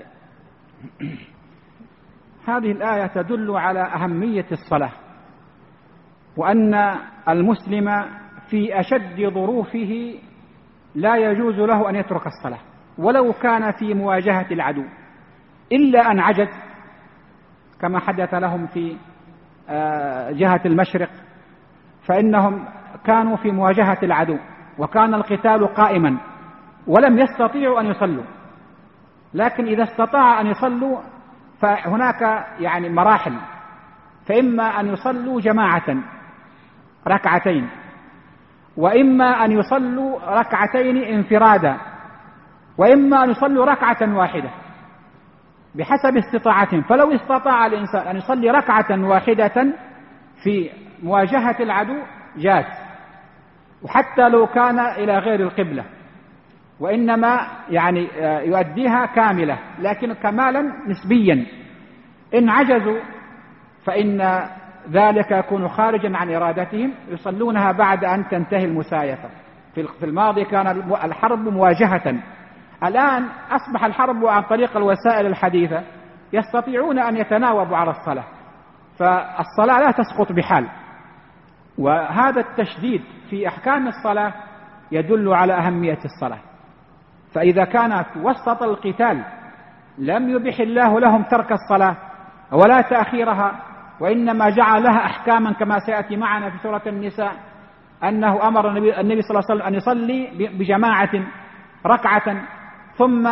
هذه الآية تدل على أهمية الصلاة، وأن المسلم في أشد ظروفه لا يجوز له أن يترك الصلاة ولو كان في مواجهة العدو، إلا أن عجز، كما حدث لهم في جهة المشرق، فإنهم كانوا في مواجهة العدو وكان القتال قائما ولم يستطيعوا أن يصلوا، لكن إذا استطاع أن يصلوا فهناك يعني مراحل، فإما أن يصلوا جماعة ركعتين، وإما أن يصلوا ركعتين انفرادا، وإما أن يصلوا ركعة واحدة بحسب استطاعتهم. فلو استطاع الإنسان أن يصلي ركعة واحدة في مواجهة العدو جاز، وحتى لو كان إلى غير القبلة، وإنما يعني يؤديها كاملة، لكن كمالا نسبيا. إن عجزوا فإن ذلك يكون خارجا عن إرادتهم، يصلونها بعد أن تنتهي المسايفة. في الماضي كان الحرب مواجهة، الآن أصبح الحرب عن طريق الوسائل الحديثة، يستطيعون أن يتناوبوا على الصلاة، فالصلاة لا تسقط بحال. وهذا التشديد في أحكام الصلاة يدل على أهمية الصلاة. فإذا كانت وسط القتال لم يبح الله لهم ترك الصلاة ولا تأخيرها، وإنما جعل لها أحكاما كما سيأتي معنا في سورة النساء، أنه أمر النبي صلى الله عليه وسلم أن يصلي بجماعة ركعة ثم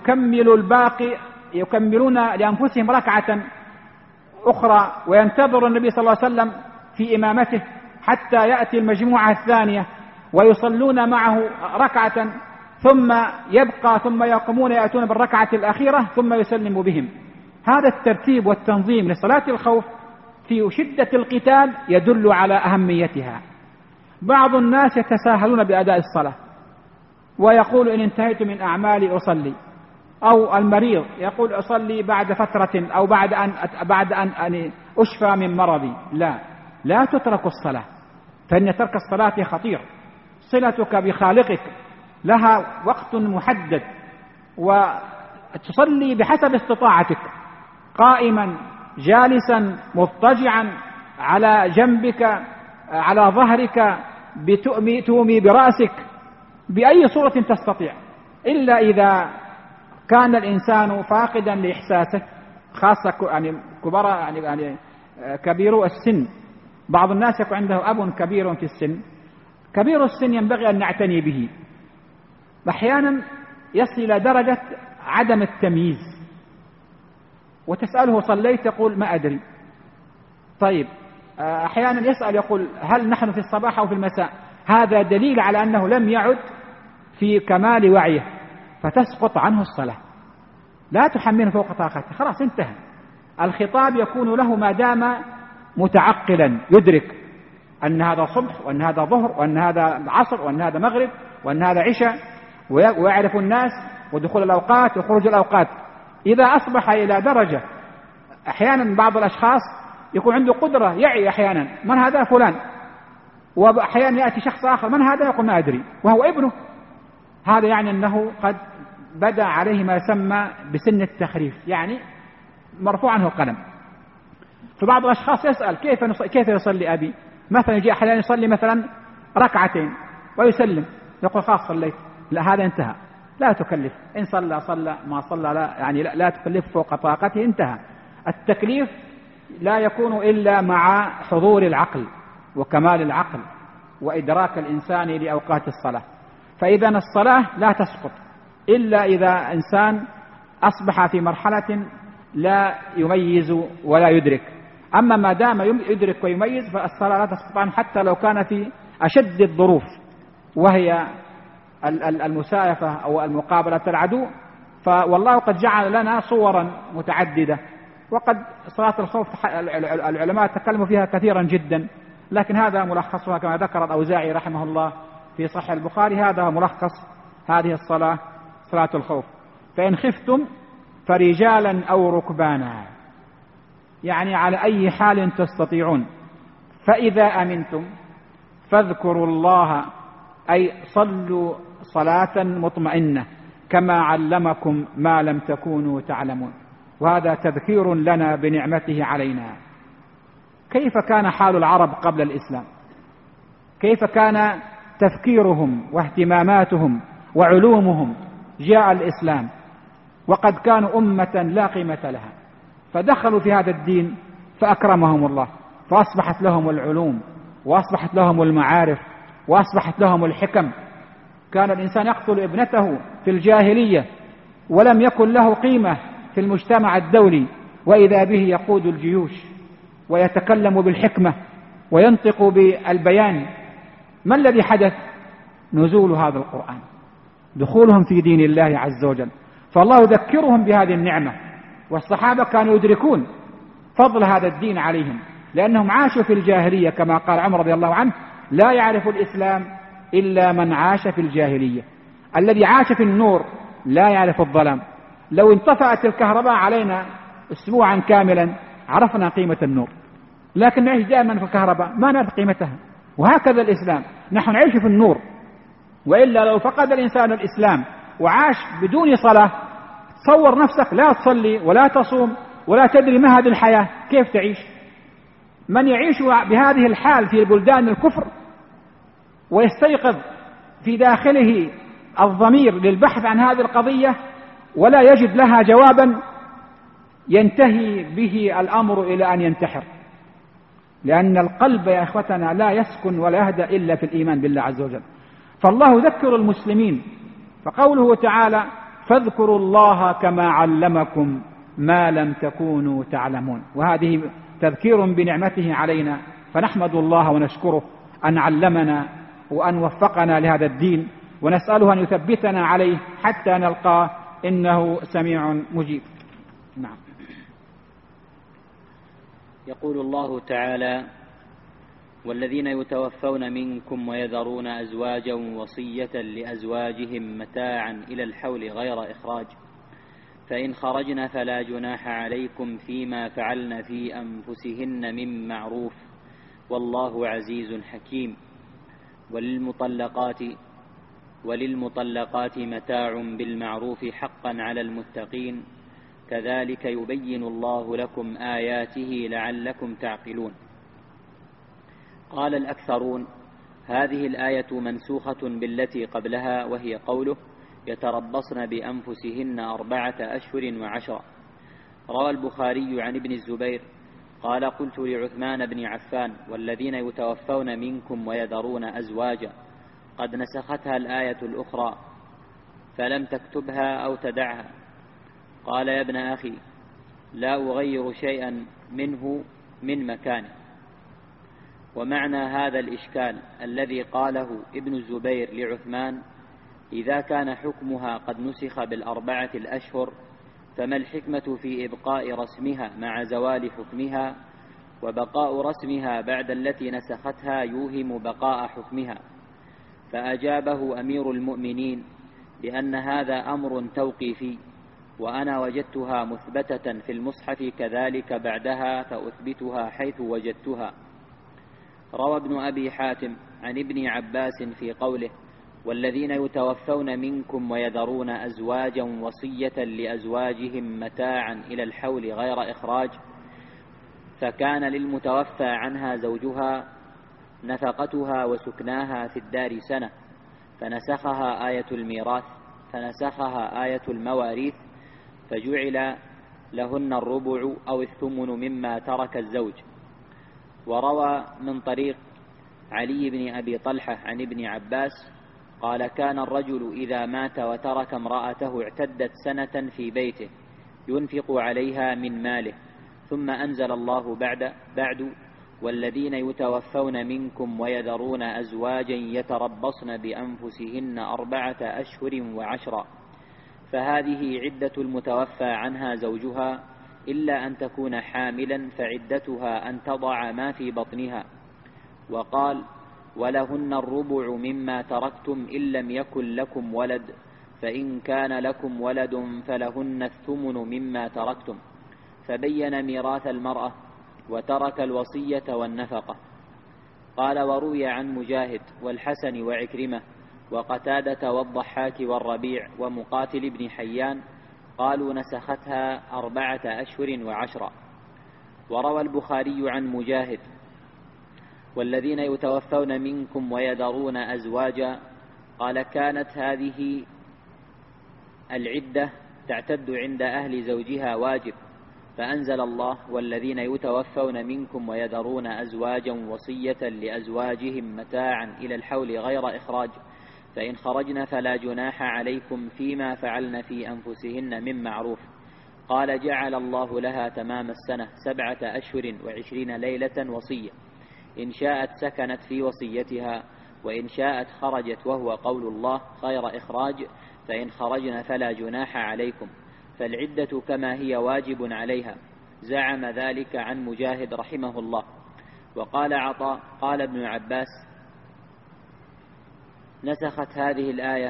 يكملون لأنفسهم ركعة أخرى، وينتظر النبي صلى الله عليه وسلم في إمامته حتى يأتي المجموعة الثانية ويصلون معه ركعة، ثم يبقى، ثم يقومون يأتون بالركعة الأخيرة ثم يسلم بهم. هذا الترتيب والتنظيم لصلاة الخوف في شدة القتال يدل على أهميتها. بعض الناس يتساهلون بأداء الصلاة ويقول: إن انتهيت من أعمالي أصلي، أو المريض يقول: أصلي بعد فترة، أو بعد أن أشفى من مرضي. لا تترك الصلاة، فإن ترك الصلاة خطير. صلتك بخالقك لها وقت محدد، وتصلي بحسب استطاعتك، قائما، جالسا، مضطجعا، على جنبك، على ظهرك، تومي برأسك، بأي صورة تستطيع، إلا إذا كان الإنسان فاقدا لإحساسه، خاصة يعني كبراء، يعني كبير السن. بعض الناس يكون عنده أب كبير في السن، كبير السن ينبغي أن نعتني به، أحيانا يصل إلى درجة عدم التمييز، وتسأله: صليت؟ يقول: ما أدري. طيب، أحيانا يسأل يقول: هل نحن في الصباح أو في المساء؟ هذا دليل على أنه لم يعد في كمال وعيه، فتسقط عنه الصلاة. لا تحمله فوق طاقته، خلاص انتهى. الخطاب يكون له ما دام متعقلا، يدرك أن هذا صبح، وأن هذا ظهر، وأن هذا عصر، وأن هذا مغرب، وأن هذا عشاء، ويعرف الناس ودخول الأوقات وخروج الأوقات. إذا أصبح إلى درجة، أحيانا بعض الأشخاص يكون عنده قدرة يعي أحيانا: من هذا؟ فلان. وأحيانا يأتي شخص آخر: من هذا؟ يقول: ما أدري، وهو ابنه. هذا يعني أنه قد بدأ عليه ما يسمى بسن التخريف، يعني مرفوع عنه القلم. فبعض الأشخاص يسأل: كيف يصلي أبي؟ مثلا يجي أحيانا يصلي مثلا ركعتين ويسلم، يقول: خلاص صليت. لا، هذا انتهى، لا تكلف، إن صلى صلى، ما صلى لا، يعني لا تكلف فوق طاقته، انتهى. التكليف لا يكون إلا مع حضور العقل وكمال العقل وإدراك الإنسان لأوقات الصلاة. فإذا الصلاة لا تسقط إلا إذا إنسان أصبح في مرحلة لا يميز ولا يدرك. أما ما دام يدرك ويميز فالصلاة لا تسقط عنه، حتى لو كان في أشد الظروف، وهي المسايفة أو المقابلة العدو. والله قد جعل لنا صورا متعددة، وقد صلاة الخوف العلماء تكلموا فيها كثيرا جدا، لكن هذا ملخصها كما ذكر الأوزاعي رحمه الله في صحيح البخاري. هذا ملخص هذه الصلاة، صلاة الخوف. فإن خفتم فرجالا أو ركبانا، يعني على أي حال تستطيعون. فإذا أمنتم فاذكروا الله، أي صلوا صلاة مطمئنة كما علمكم ما لم تكونوا تعلمون. وهذا تذكير لنا بنعمته علينا. كيف كان حال العرب قبل الإسلام؟ كيف كان تفكيرهم واهتماماتهم وعلومهم؟ جاء الإسلام وقد كانوا أمة لا قيمة لها، فدخلوا في هذا الدين فأكرمهم الله، فأصبحت لهم العلوم وأصبحت لهم المعارف وأصبحت لهم الحكم. كان الإنسان يقتل ابنته في الجاهلية ولم يكن له قيمة في المجتمع الدولي، وإذا به يقود الجيوش ويتكلم بالحكمة وينطق بالبيان. ما الذي حدث؟ نزول هذا القرآن، دخولهم في دين الله عز وجل. فالله يذكرهم بهذه النعمة، والصحابة كانوا يدركون فضل هذا الدين عليهم، لأنهم عاشوا في الجاهلية كما قال عمر رضي الله عنه: لا يعرف الإسلام إلا من عاش في الجاهلية. الذي عاش في النور لا يعرف الظلام. لو انطفأت الكهرباء علينا أسبوعا كاملا عرفنا قيمة النور، لكن نعيش دائما في الكهرباء ما نعرف قيمتها. وهكذا الإسلام، نحن نعيش في النور، وإلا لو فقد الإنسان الإسلام وعاش بدون صلاة، تصور نفسك لا تصلي ولا تصوم ولا تدري ما هذه الحياة، كيف تعيش؟ من يعيش بهذه الحال في بلدان الكفر ويستيقظ في داخله الضمير للبحث عن هذه القضية ولا يجد لها جوابا، ينتهي به الأمر إلى أن ينتحر. لأن القلب يا إخوتنا لا يسكن ولا يهدأ إلا في الإيمان بالله عز وجل. فالله يذكر المسلمين، فقوله تعالى: فاذكروا الله كما علمكم ما لم تكونوا تعلمون. وهذه تذكير بنعمته علينا، فنحمد الله ونشكره أن علمنا وأن وفقنا لهذا الدين، ونسأله أن يثبتنا عليه حتى نلقاه، إنه سميع مجيب. نعم. يقول الله تعالى: والذين يتوفون منكم ويذرون أزواجا وصية لأزواجهم متاعا إلى الحول غير إخراج، فإن خرجن فلا جناح عليكم فيما فعلن في أنفسهن من معروف، والله عزيز حكيم. وللمطلقات متاع بالمعروف حقا على المتقين، كذلك يبين الله لكم آياته لعلكم تعقلون. قال الأكثرون: هذه الآية منسوخة بالتي قبلها، وهي قوله: يتربصن بأنفسهن 4 أشهر و10. روى البخاري عن ابن الزبير قال: قلت لعثمان بن عفان: والذين يتوفون منكم ويذرون أزواجا قد نسختها الآية الأخرى فلم تكتبها أو تدعها. قال: يا ابن أخي، لا أغير شيئا منه من مكانه. ومعنى هذا الإشكال الذي قاله ابن الزبير لعثمان: إذا كان حكمها قد نسخ ب4 الأشهر، فما الحكمة في إبقاء رسمها مع زوال حكمها؟ وبقاء رسمها بعد التي نسختها يوهم بقاء حكمها. فأجابه أمير المؤمنين بأن هذا أمر توقيفي، وأنا وجدتها مثبتة في المصحف كذلك بعدها، فأثبتها حيث وجدتها. روى ابن أبي حاتم عن ابن عباس في قوله: والذين يتوفون منكم ويذرون أزواجا وصية لأزواجهم متاعا إلى الحول غير إخراج، فكان للمتوفى عنها زوجها نفقتها وسكناها في الدار سنة، فنسخها آية المواريث، فجعل لهن الربع أو الثمن مما ترك الزوج. وروى من طريق علي بن أبي طلحة عن ابن عباس قال: كان الرجل إذا مات وترك امرأته اعتدت سنة في بيته ينفق عليها من ماله، ثم أنزل الله بعد: والذين يتوفون منكم ويذرون أزواجا يتربصن بأنفسهن 4 أشهر و10. فهذه عدة المتوفى عنها زوجها، إلا أن تكون حاملا فعدتها أن تضع ما في بطنها. وقال: ولهن الربع مما تركتم إن لم يكن لكم ولد، فإن كان لكم ولد فلهن الثمن مما تركتم، فبين ميراث المرأة وترك الوصية والنفقة. قال: وروي عن مجاهد والحسن وعكرمة وقتادة والضحاك والربيع ومقاتل بن حيان قالوا: نسختها 4 أشهر و10. وروى البخاري عن مجاهد: والذين يتوفون منكم ويذرون أزواجا، قال: كانت هذه العدة تعتد عند أهل زوجها واجب، فأنزل الله: والذين يتوفون منكم ويذرون أزواجا وصية لأزواجهم متاعا إلى الحول غير إخراج، فإن خرجن فلا جناح عليكم فيما فعلن في أنفسهن من معروف. قال: جعل الله لها تمام السنة 7 أشهر و20 ليلة وصية، إن شاءت سكنت في وصيتها، وإن شاءت خرجت، وهو قول الله: غير إخراج، فإن خرجن فلا جناح عليكم، فالعدة كما هي واجب عليها. زعم ذلك عن مجاهد رحمه الله. وقال عطاء: قال ابن عباس: نسخت هذه الآية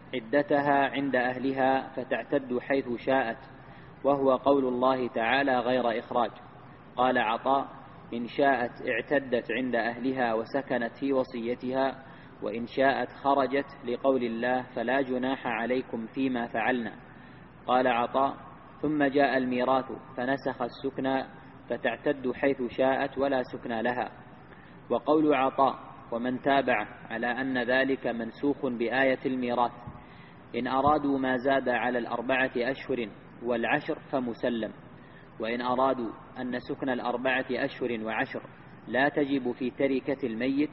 عدتها عند أهلها فتعتد حيث شاءت، وهو قول الله تعالى: غير إخراج. قال عطاء: إن شاءت اعتدت عند أهلها وسكنت في وصيتها، وإن شاءت خرجت، لقول الله: فلا جناح عليكم فيما فعلنا. قال عطاء: ثم جاء الميراث فنسخ السكنى فتعتد حيث شاءت ولا سكنى لها. وقول عطاء ومن تابع على أن ذلك منسوخ بآية الميراث، إن أرادوا ما زاد على 4 أشهر و10 فمسلم، وإن أرادوا أن سكن 4 أشهر و10 لا تجب في تركة الميت،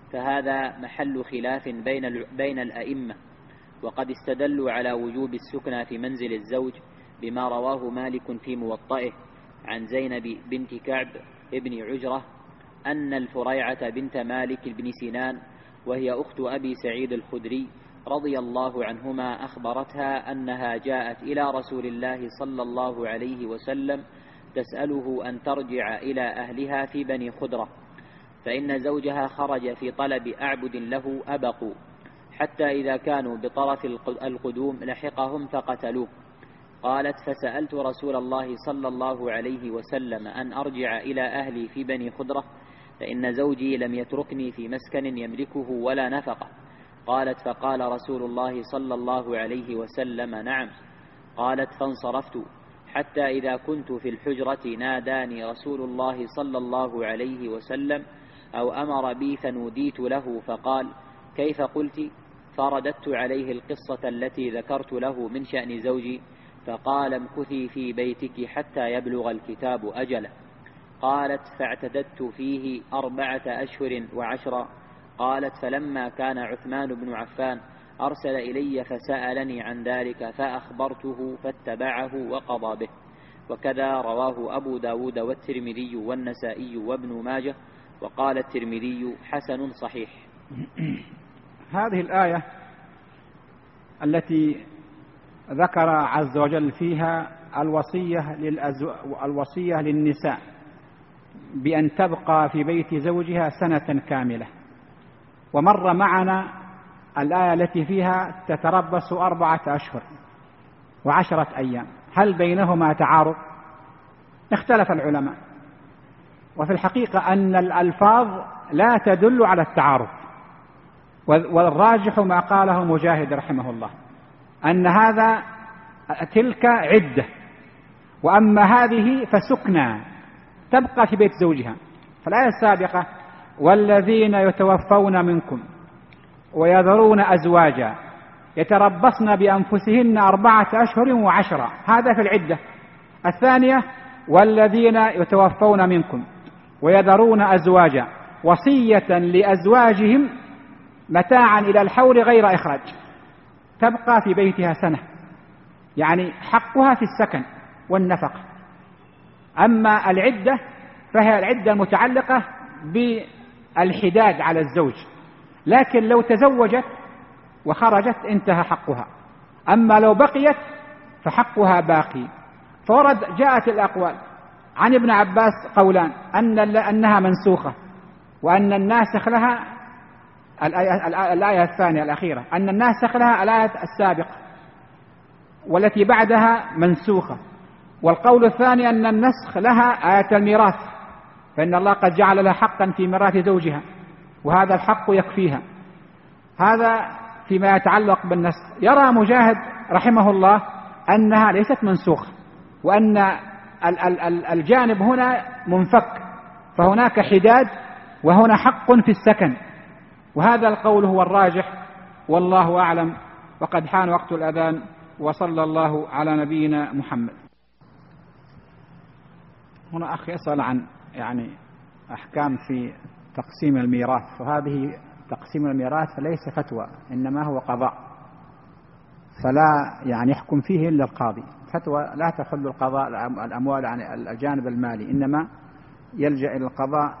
فهذا محل خلاف بين الأئمة. وقد استدلوا على وجوب السكنى في منزل الزوج بما رواه مالك في موطئه عن زينب بنت كعب ابن عجرة أن الفريعة بنت مالك بن سنان، وهي أخت أبي سعيد الخدري رضي الله عنهما، أخبرتها أنها جاءت إلى رسول الله صلى الله عليه وسلم تسأله أن ترجع إلى أهلها في بني خدرة، فإن زوجها خرج في طلب أعبد له أبقوا، حتى إذا كانوا بطرف القدوم لحقهم فقتلوه. قالت: فسألت رسول الله صلى الله عليه وسلم أن أرجع إلى أهلي في بني خدرة، فإن زوجي لم يتركني في مسكن يملكه ولا نفقة. قالت: فقال رسول الله صلى الله عليه وسلم: نعم. قالت: فانصرفت حتى إذا كنت في الحجرة ناداني رسول الله صلى الله عليه وسلم أو أمر بي فنوديت له، فقال: كيف قلت؟ فرددت عليه القصة التي ذكرت له من شأن زوجي، فقال: امكثي في بيتك حتى يبلغ الكتاب أجله. قالت: فاعتددت فيه 4 أشهر و10. قالت: فلما كان عثمان بن عفان أرسل إلي فسألني عن ذلك فأخبرته فاتبعه وقضى به. وكذا رواه أبو داود والترمذي والنسائي وابن ماجه، وقال الترمذي: حسن صحيح. هذه الآية التي ذكر عز وجل فيها الوصية للنساء بأن تبقى في بيت زوجها سنة كاملة، ومر معنا الآية التي فيها تتربص 4 أشهر و10 أيام، هل بينهما تعارض؟ اختلف العلماء، وفي الحقيقة أن الألفاظ لا تدل على التعارض، والراجح ما قاله مجاهد رحمه الله أن تلك عدة، وأما هذه فسكنى تبقى في بيت زوجها. فالآية السابقة: والذين يتوفون منكم ويذرون أزواجا يتربصن بأنفسهن 4 أشهر و10، هذا في العدة. الثانية: والذين يتوفون منكم ويذرون أزواجا وصية لأزواجهم متاعا إلى الحول غير إخراج، تبقى في بيتها سنة، يعني حقها في السكن والنفقة. أما العدة فهي العدة المتعلقة بالحداد على الزوج، لكن لو تزوجت وخرجت انتهى حقها، أما لو بقيت فحقها باقي. جاءت الأقوال عن ابن عباس قولان: أنها منسوخة، وأن الناسخ لها الآية الثانية الأخيرة، أن الناسخ لها الآية السابقة والتي بعدها منسوخة. والقول الثاني أن النسخ لها آية الميراث، فإن الله قد جعل لها حقا في ميراث زوجها، وهذا الحق يكفيها. هذا فيما يتعلق بالنسخ. يرى مجاهد رحمه الله أنها ليست منسوخة، وأن الجانب هنا منفك، فهناك حداد وهنا حق في السكن، وهذا القول هو الراجح والله أعلم. وقد حان وقت الأذان، وصلى الله على نبينا محمد. هنا أخي يسأل عن أحكام في تقسيم الميراث، وهذه تقسيم الميراث ليس فتوى، إنما هو قضاء، فلا يحكم فيه إلا القاضي. فتوى لا تحل القضاء الأموال عن الجانب المالي، إنما يلجأ إلى القضاء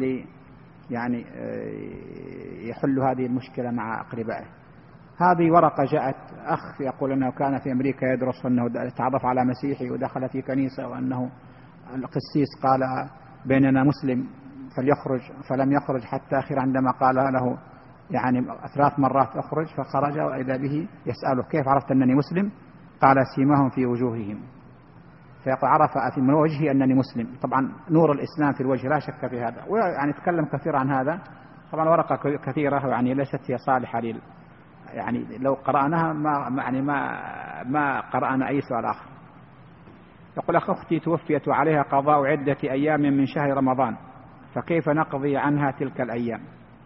يحل هذه المشكلة مع أقربائه. هذه ورقة جاءت أخ يقول أنه كان في أمريكا يدرس، أنه تعرف على مسيحي ودخل في كنيسة، وأنه القسيس قال بيننا مسلم فليخرج، فلم يخرج حتى آخر عندما قال له 3 مرات اخرج، فخرج وإذا به يسأله كيف عرفت أنني مسلم؟ قال سيماهم في وجوههم. فيقول عرف من وجهي أنني مسلم. طبعا نور الإسلام في الوجه لا شك في هذا، تكلم كثير عن هذا. طبعا ورقة كثيرة ليست هي صالحة لو قرأناها ما قرأنا أي سؤال آخر. يقول أختي توفيت عليها قضاء عدة أيام من شهر رمضان، فكيف نقضي عنها تلك الأيام؟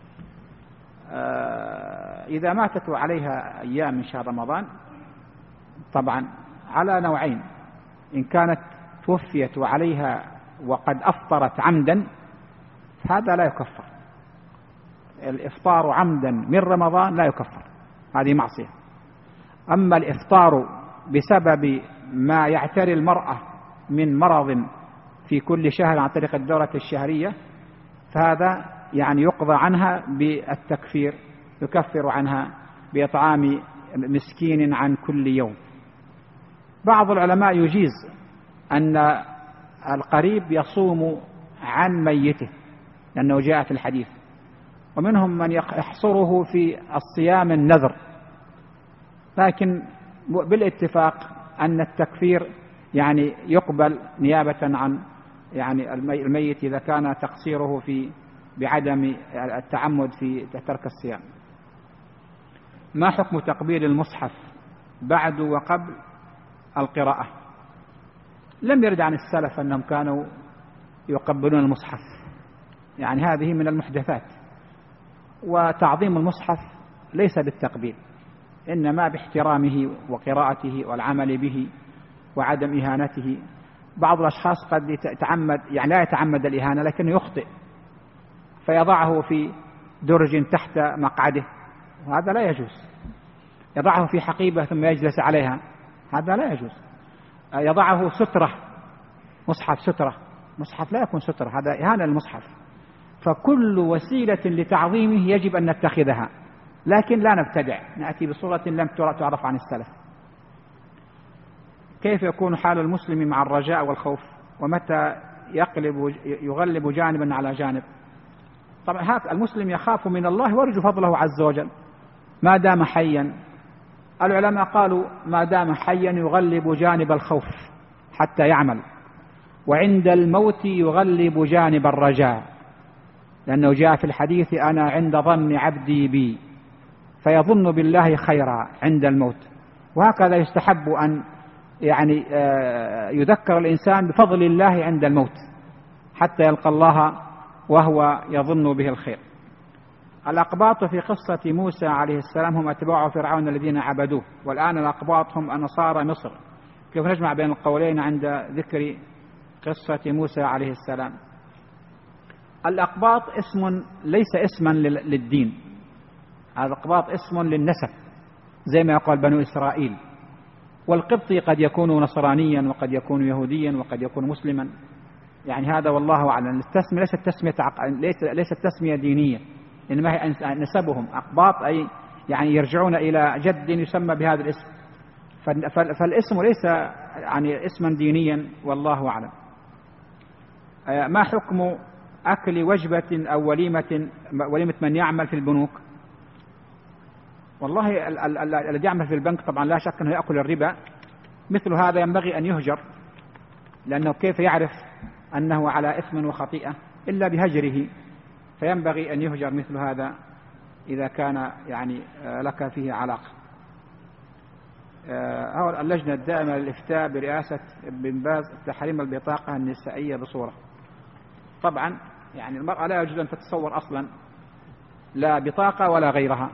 إذا ماتت عليها أيام من شهر رمضان طبعا على نوعين: إن كانت توفيت عليها وقد أفطرت عمدا فهذا لا يكفر، الإفطار عمدا من رمضان لا يكفر، هذه معصية. أما الإفطار بسبب ما يعتري المرأة من مرض في كل شهر عن طريق الدورة الشهرية فهذا يقضى عنها بالتكفير، يكفر عنها بإطعام مسكين عن كل يوم. بعض العلماء يجيز أن القريب يصوم عن ميته لأنه جاء في الحديث، ومنهم من يحصره في الصيام النذر، لكن بالاتفاق أن التكفير يقبل نيابة عن الميت إذا كان تقصيره بعدم التعمد في ترك الصيام. ما حكم تقبيل المصحف بعد وقبل القراءة؟ لم يرد عن السلف أنهم كانوا يقبلون المصحف، هذه من المحدثات. وتعظيم المصحف ليس بالتقبيل، إنما باحترامه وقراءته والعمل به وعدم إهانته. بعض الأشخاص قد يتعمد لا يتعمد الإهانة لكنه يخطئ فيضعه في درج تحت مقعده، وهذا لا يجوز. يضعه في حقيبة ثم يجلس عليها، هذا لا يجوز. يضعه سترة، مصحف سترة، مصحف لا يكون سترة، هذا إهانة للمصحف. فكل وسيلة لتعظيمه يجب أن نتخذها، لكن لا نبتدع، نأتي بصورة لم تعرف عن السلف. كيف يكون حال المسلم مع الرجاء والخوف، ومتى يغلب جانبا على جانب؟ طبعا المسلم يخاف من الله ويرجو فضله عز وجل ما دام حيا. العلماء قالوا ما دام حيا يغلب جانب الخوف حتى يعمل، وعند الموت يغلب جانب الرجاء، لأنه جاء في الحديث أنا عند ظن عبدي بي، فيظن بالله خيرا عند الموت. وهكذا يستحب أن يذكر الإنسان بفضل الله عند الموت حتى يلقى الله وهو يظن به الخير. الأقباط في قصة موسى عليه السلام هم أتباع فرعون الذين عبدوه، والآن الأقباط هم أنصار مصر. كيف نجمع بين القولين عند ذكر قصة موسى عليه السلام؟ الأقباط اسم ليس اسما للدين، الأقباط اسم للنسب زي ما يقول بنو إسرائيل. والقبطي قد يكون نصرانيا وقد يكون يهوديا وقد يكون مسلما، هذا والله أعلم. التسمية ليست تسمية دينية، إنما هي نسبهم أقباط، أي يرجعون إلى جد يسمى بهذا الاسم. فالاسم ليس اسما دينيا والله أعلم. ما حكم أكل وجبة أو وليمة من يعمل في البنوك؟ والله الذي يعمل في البنك طبعا لا شك أنه يأكل الربا، مثل هذا ينبغي أن يهجر، لأنه كيف يعرف أنه على إثم وخطيئة إلا بهجره، فينبغي أن يهجر مثل هذا إذا كان يعني لك فيه علاقة. اللجنة الدائمة للإفتاء برئاسة ابن باز تحريم البطاقة النسائية بصورة. طبعا يعني المرأة لا يجوز أن تتصور أصلا لا بطاقة ولا غيرها،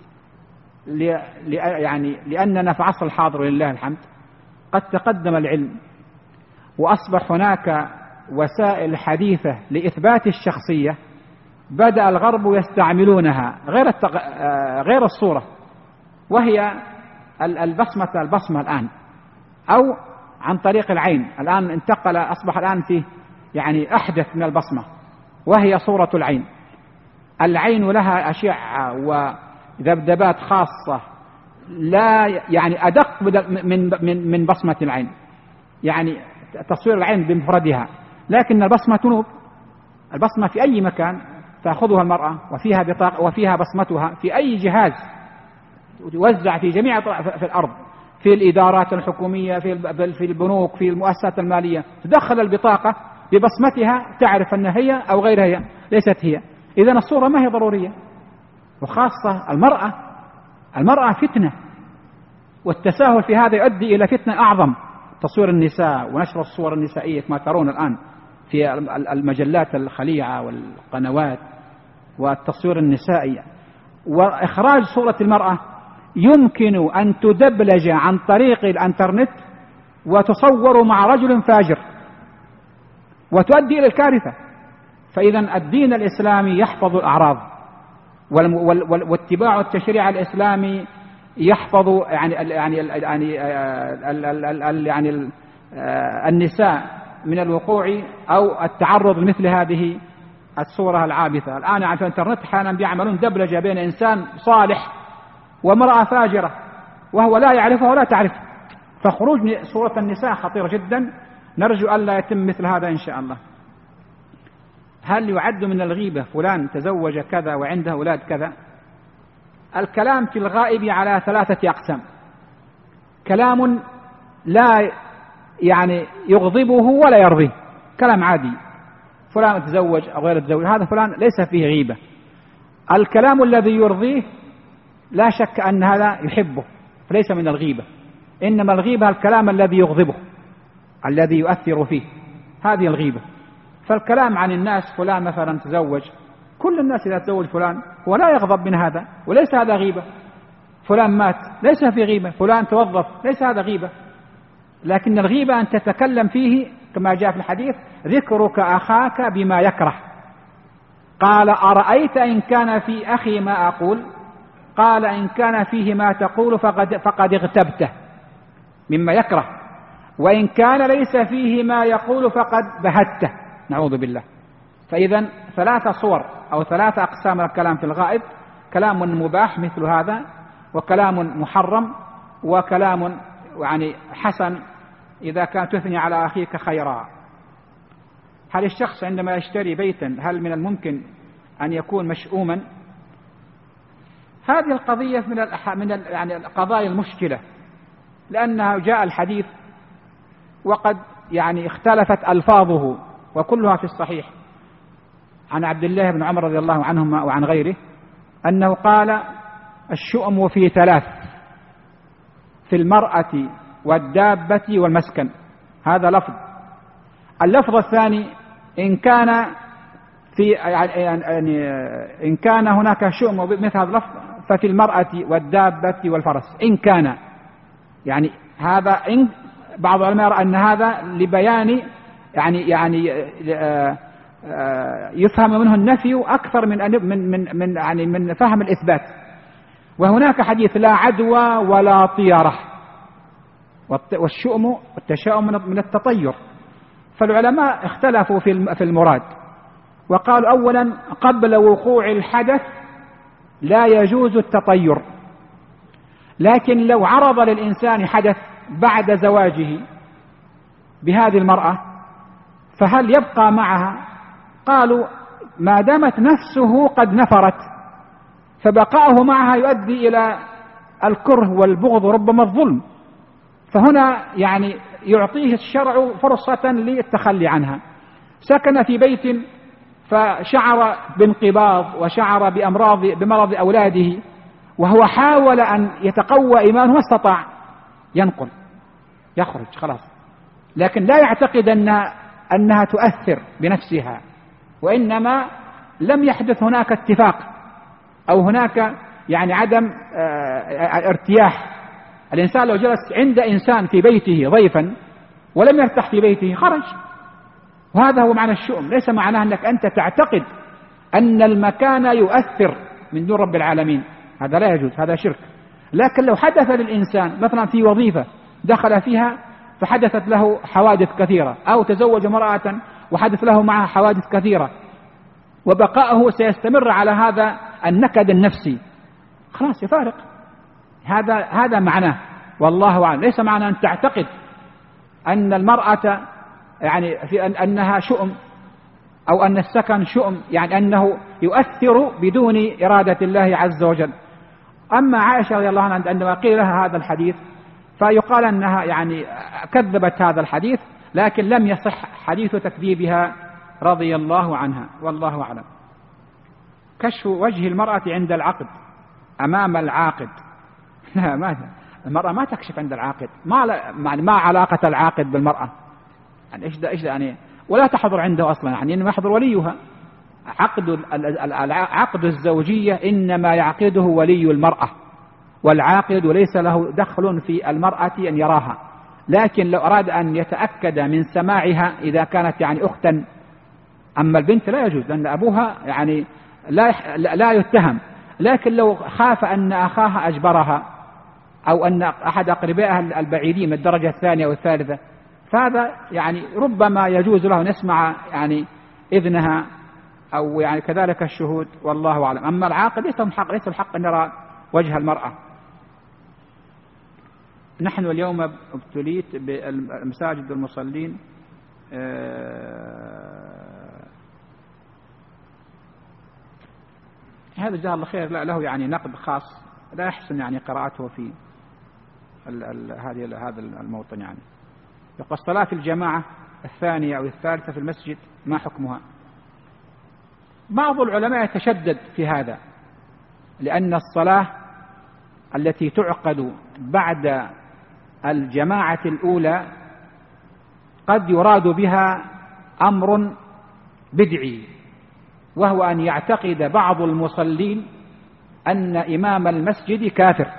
يعني لأننا في عصر الحاضر ولله الحمد قد تقدم العلم وأصبح هناك وسائل حديثة لإثبات الشخصية بدأ الغرب يستعملونها غير الصورة، وهي البصمة الآن، أو عن طريق العين. الآن أصبح الآن فيه يعني أحدث من البصمة، وهي صورة العين. العين لها أشعة وذبذبات خاصة لا يعني أدق من بصمة العين، يعني تصوير العين بمفردها، لكن البصمة تنوب. البصمة في أي مكان تأخذها المرأة وفيها بطاقة وفيها بصمتها في أي جهاز توزع في جميع في الأرض، في الإدارات الحكومية، في البنوك، في المؤسسات المالية، تدخل البطاقة ببصمتها تعرف أنها هي أو غيرها هي، ليست هي. إذن الصورة ما هي ضرورية، وخاصة المرأة فتنة، والتساهل في هذا يؤدي إلى فتنة أعظم. تصوير النساء ونشر الصور النسائية كما ترون الآن في المجلات الخليعة والقنوات، والتصوير النسائي وإخراج صورة المرأة يمكن أن تدبلج عن طريق الانترنت وتصور مع رجل فاجر وتؤدي إلى الكارثة. فإذا الدين الإسلامي يحفظ الأعراض، واتباع التشريع الإسلامي يحفظ يعني النساء من الوقوع أو التعرض لمثل هذه الصورة العابثة. الآن على الانترنت أحيانا بيعملون دبلجة بين إنسان صالح ومرأة فاجرة وهو لا يعرفها ولا تعرفها، فخروج صورة النساء خطير جدا. نرجو أن لا يتم مثل هذا إن شاء الله. هل يعد من الغيبة فلان تزوج كذا وعنده أولاد كذا؟ الكلام في الغائب على 3 أقسام. كلام لا يعني يغضبه ولا يرضيه، كلام عادي، فلان تزوج أو غير تزوج، هذا فلان ليس فيه غيبة. الكلام الذي يرضيه لا شك أن هذا يحبه، فليس من الغيبة. إنما الغيبة الكلام الذي يغضبه، الذي يؤثر فيه، هذه الغيبة. فالكلام عن الناس، فلان مثلا تزوج، كل الناس إذا تزوج فلان هو لا يغضب من هذا، وليس هذا غيبة. فلان مات ليس في غيبة، فلان توظف ليس هذا غيبة. لكن الغيبة أن تتكلم فيه كما جاء في الحديث: ذكرك أخاك بما يكره. قال: أرأيت إن كان في أخي ما أقول؟ قال: إن كان فيه ما تقول فقد اغتبته مما يكره، وإن كان ليس فيه ما يقول فقد بهته، نعوذ بالله. فإذا 3 صور أو 3 أقسام الكلام في الغائب: كلام مباح مثل هذا، وكلام محرم، وكلام يعني حسن إذا كان تثني على أخيك خيرا. هل الشخص عندما يشتري بيتا هل من الممكن أن يكون مشؤوما؟ هذه القضية من يعني القضايا المشكلة، لأنها جاء الحديث وقد يعني اختلفت ألفاظه وكلها في الصحيح عن عبد الله بن عمر رضي الله عنهما وعن غيره أنه قال: الشؤم في 3: في المرأة والدابة والمسكن. هذا لفظ. اللفظ الثاني: إن كان إن كان هناك شؤم مثل هذا اللفظ ففي المرأة والدابة والفرس. إن كان يعني هذا، إن بعض العلماء يرى أن هذا لبيان يعني يفهم منه النفي أكثر من فهم الإثبات. وهناك حديث: لا عدوى ولا طيرة. والشؤم والتشاؤم من التطير. فالعلماء اختلفوا في المراد، وقالوا: أولا، قبل وقوع الحدث لا يجوز التطير، لكن لو عرض للإنسان حدث بعد زواجه بهذه المرأة فهل يبقى معها؟ قالوا: ما دامت نفسه قد نفرت فبقاؤه معها يؤدي إلى الكره والبغض وربما الظلم، فهنا يعني يعطيه الشرع فرصة للتخلي عنها. سكن في بيت فشعر بانقباض وشعر بمرض أولاده، وهو حاول أن يتقوى إيمانه ما استطاع، ينقل يخرج خلاص، لكن لا يعتقد أنها تؤثر بنفسها، وإنما لم يحدث هناك اتفاق أو هناك يعني عدم ارتياح. الإنسان لو جلس عند إنسان في بيته ضيفا ولم يرتاح في بيته خرج، وهذا هو معنى الشؤم. ليس معناه أنك أنت تعتقد أن المكان يؤثر من دون رب العالمين، هذا لا يجوز، هذا شرك. لكن لو حدث للإنسان مثلا في وظيفة دخل فيها فحدثت له حوادث كثيرة، أو تزوج امرأة وحدث له معها حوادث كثيرة، وبقاءه سيستمر على هذا النكد النفسي، خلاص يفارق. هذا معناه، والله أعلم. ليس معنى أن تعتقد أن المرأة يعني في أنها شؤم أو أن السكن شؤم، يعني أنه يؤثر بدون إرادة الله عز وجل. أما عائشة رضي الله عنها عندما قيل لها هذا الحديث فيقال أنها يعني كذبت هذا الحديث، لكن لم يصح حديث تكذيبها رضي الله عنها، والله أعلم. كشف وجه المرأة عند العقد أمام العاقد، لا ماذا؟ المرأة ما تكشف عند العاقد، ما علاقة العاقد بالمرأة، يعني إيش يعني ولا تحضر عنده أصلا، يعني إنما يحضر وليها. عقد الزوجية إنما يعقده ولي المرأة، والعاقد ليس له دخل في المرأة أن يراها، لكن لو أراد أن يتأكد من سماعها إذا كانت يعني أختا. أما البنت لا يجوز، لأن أبوها يعني لا يتهم، لكن لو خاف أن أخاها أجبرها أو أن أحد أقربائها البعيدين من الدرجة الثانية أو الثالثة، فهذا يعني ربما يجوز له أن يسمع يعني إذنها أو يعني كذلك الشهود، والله أعلم. أما العاقل ليس الحق أن يرى وجه المرأة. نحن اليوم ابتليت بالمساجد والمصلين هذا جزاه الله خير له يعني نقد خاص، لا يحسن يعني قراءته في هذا الموطن. يعني يقول صلاة الجماعة الثانية أو الثالثة في المسجد ما حكمها؟ بعض العلماء يتشدد في هذا، لأن الصلاة التي تعقد بعد الجماعة الأولى قد يراد بها أمر بدعي، وهو أن يعتقد بعض المصلين أن إمام المسجد كافر،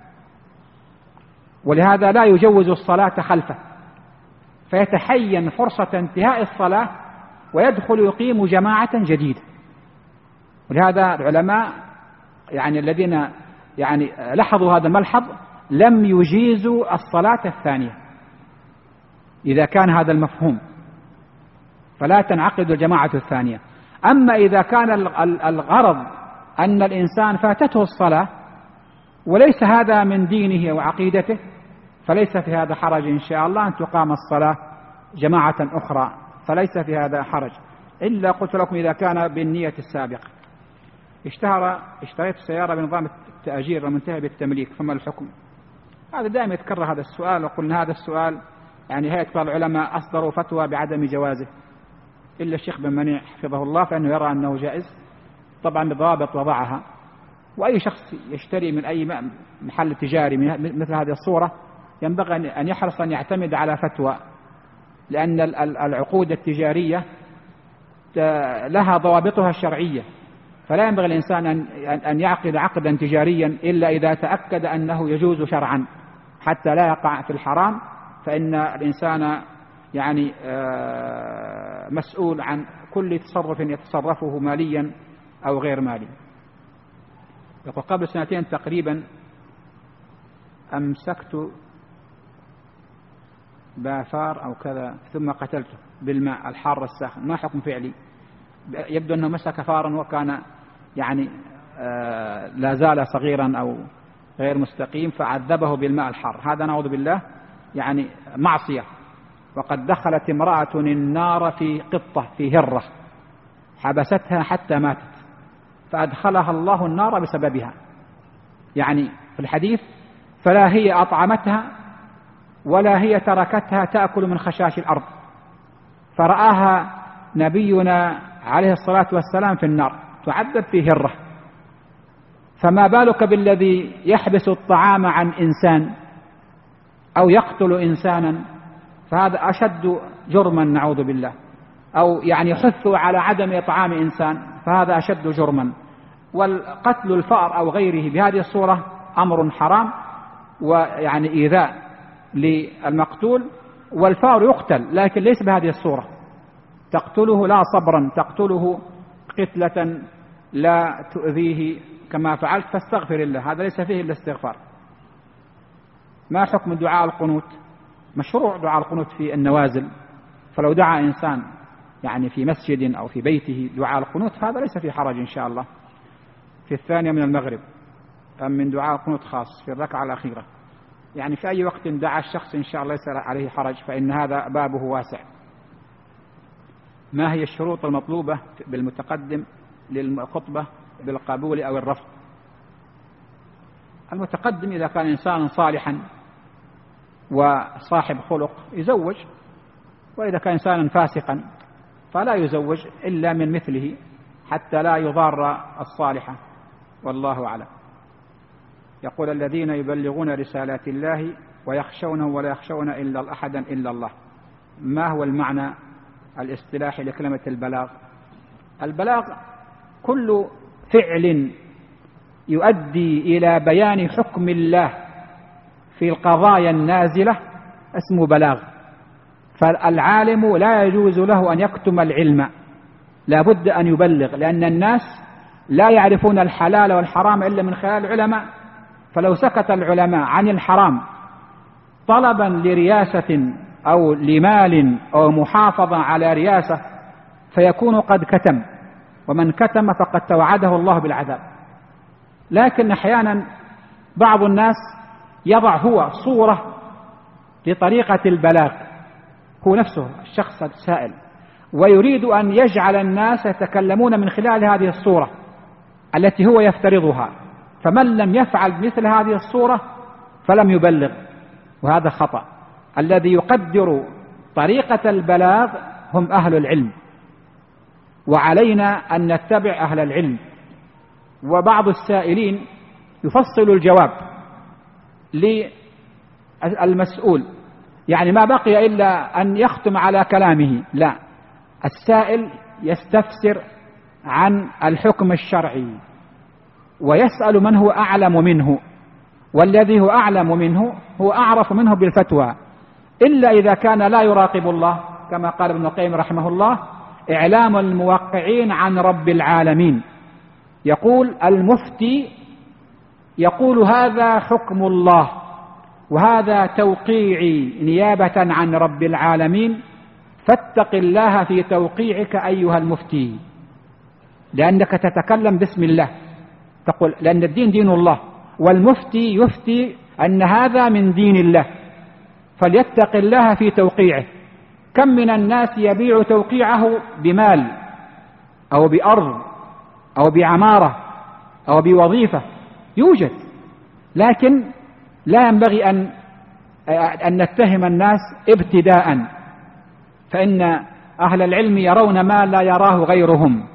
ولهذا لا يجوز الصلاة خلفه، فيتحين فرصة انتهاء الصلاة ويدخل يقيم جماعة جديدة. ولهذا العلماء يعني الذين يعني لاحظوا هذا الملحظ لم يجيزوا الصلاة الثانية إذا كان هذا المفهوم، فلا تنعقد الجماعة الثانية. أما إذا كان الغرض أن الإنسان فاتته الصلاة وليس هذا من دينه وعقيدته، فليس في هذا حرج إن شاء الله أن تقام الصلاة جماعة أخرى، فليس في هذا حرج، إلا قلت لكم إذا كان بالنية السابقة. اشتريت سيارة بنظام التأجير المنتهي بالتمليك، فما الحكم؟ هذا دائما يتكرر هذا السؤال، وقلنا هذا السؤال يعني هيئة كبار العلماء أصدروا فتوى بعدم جوازه، إلا الشيخ بن منيع حفظه الله فإنه يرى أنه جائز، طبعا بضوابط وضعها. وأي شخص يشتري من أي محل تجاري مثل هذه الصورة ينبغي أن يحرص أن يعتمد على فتوى، لأن العقود التجارية لها ضوابطها الشرعية، فلا ينبغي الإنسان أن يعقد عقدا تجاريا إلا إذا تأكد أنه يجوز شرعا حتى لا يقع في الحرام، فإن الإنسان يعني مسؤول عن كل تصرف يتصرفه ماليا أو غير مالي. يقول قبل 2 سنين تقريبا أمسكت بافار أو كذا ثم قتلته بالماء الحار الساخن، ما حكم فعلي؟ يبدو أنه مسك فارا وكان يعني لا زال صغيرا أو غير مستقيم فعذبه بالماء الحار، هذا نعوذ بالله يعني معصية. وقد دخلت امرأة النار في قطة في هرة حبستها حتى ماتت فأدخلها الله النار بسببها، يعني في الحديث فلا هي أطعمتها ولا هي تركتها تأكل من خشاش الأرض، فرآها نبينا عليه الصلاة والسلام في النار تعذب في هرة، فما بالك بالذي يحبس الطعام عن إنسان أو يقتل إنسانا، فهذا أشد جرما نعوذ بالله، أو يعني يحث على عدم إطعام إنسان، فهذا أشد جرما. والقتل الفأر أو غيره بهذه الصورة أمر حرام، ويعني إيذاء للمقتول، والفأر يقتل لكن ليس بهذه الصورة، تقتله لا صبرا، تقتله قتلة لا تؤذيه كما فعلت، فاستغفر الله، هذا ليس فيه إلا استغفار. ما حكم دعاء القنوت؟ مشروع دعاء القنوت في النوازل، فلو دعا إنسان يعني في مسجد أو في بيته دعاء القنوت فهذا ليس في حرج إن شاء الله، في الثانية من المغرب، أم من دعاء القنوت خاص في الركعة الأخيرة، يعني في أي وقت دعا الشخص إن شاء الله ليس عليه حرج، فإن هذا بابه واسع. ما هي الشروط المطلوبة بالمتقدم للخطبة بالقبول أو الرفض؟ المتقدم إذا كان إنسانا صالحا وصاحب خلق يزوج، وإذا كان إنسانا فاسقا فلا يزوج إلا من مثله حتى لا يضار الصالحة، والله أعلم. يقول الذين يبلغون رسالات الله ويخشونه ولا يخشون إلا أحدا إلا الله. ما هو المعنى الاصطلاحي لكلمة البلاغ؟ البلاغ كل فعل يؤدي إلى بيان حكم الله في القضايا النازلة اسمه بلاغ. فالعالم لا يجوز له أن يكتم العلم، لا بد أن يبلغ، لأن الناس لا يعرفون الحلال والحرام إلا من خلال العلماء، فلو سكت العلماء عن الحرام طلبا لرياسة أو لمال أو محافظة على رياسة فيكون قد كتم، ومن كتم فقد توعده الله بالعذاب. لكن أحيانا بعض الناس يضع هو صورة لطريقة البلاغ، هو نفسه الشخص السائل، ويريد أن يجعل الناس يتكلمون من خلال هذه الصورة التي هو يفترضها، فمن لم يفعل مثل هذه الصورة فلم يبلغ، وهذا خطأ. الذي يقدر طريقة البلاغ هم أهل العلم، وعلينا أن نتبع أهل العلم. وبعض السائلين يفصل الجواب للمسؤول، يعني ما بقي إلا أن يختم على كلامه، لا، السائل يستفسر عن الحكم الشرعي ويسأل من هو أعلم منه، والذي هو أعلم منه هو أعرف منه بالفتوى، إلا إذا كان لا يراقب الله، كما قال ابن القيم رحمه الله: إعلام الموقعين عن رب العالمين. يقول المفتي يقول هذا حكم الله وهذا توقيعي نيابة عن رب العالمين، فاتق الله في توقيعك أيها المفتي، لأنك تتكلم باسم الله، تقول لأن الدين دين الله، والمفتي يفتي أن هذا من دين الله، فليتق الله في توقيعه. كم من الناس يبيع توقيعه بمال أو بأرض أو بعمارة أو بوظيفة، يوجد، لكن لا ينبغي أن نتهم الناس ابتداء، فإن أهل العلم يرون ما لا يراه غيرهم.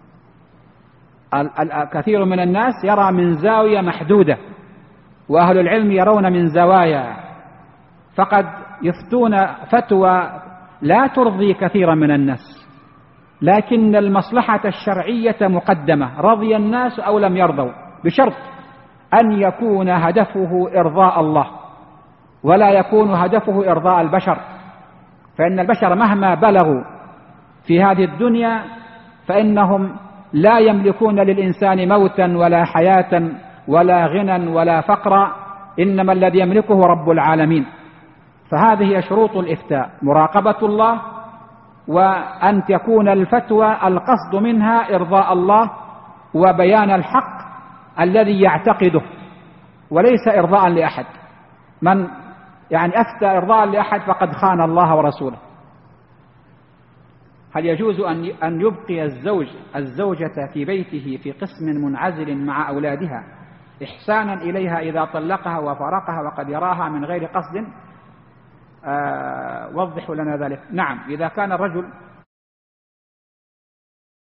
كثير من الناس يرى من زاوية محدودة، وأهل العلم يرون من زوايا، فقد يفتون فتوى لا ترضي كثيرا من الناس، لكن المصلحة الشرعية مقدمة، رضي الناس أو لم يرضوا، بشرط أن يكون هدفه إرضاء الله ولا يكون هدفه إرضاء البشر، فإن البشر مهما بلغوا في هذه الدنيا فإنهم لا يملكون للإنسان موتا ولا حياة ولا غنى ولا فقرا، إنما الذي يملكه رب العالمين. فهذه شروط الإفتاء: مراقبة الله، وأن تكون الفتوى القصد منها إرضاء الله وبيان الحق الذي يعتقده، وليس إرضاء لأحد. من يعني أفتى إرضاء لأحد فقد خان الله ورسوله. هل يجوز أن يبقي الزوجة في بيته في قسم منعزل مع أولادها إحسانا إليها إذا طلقها وفارقها وقد يراها من غير قصد؟ وضحوا لنا ذلك. نعم، إذا كان الرجل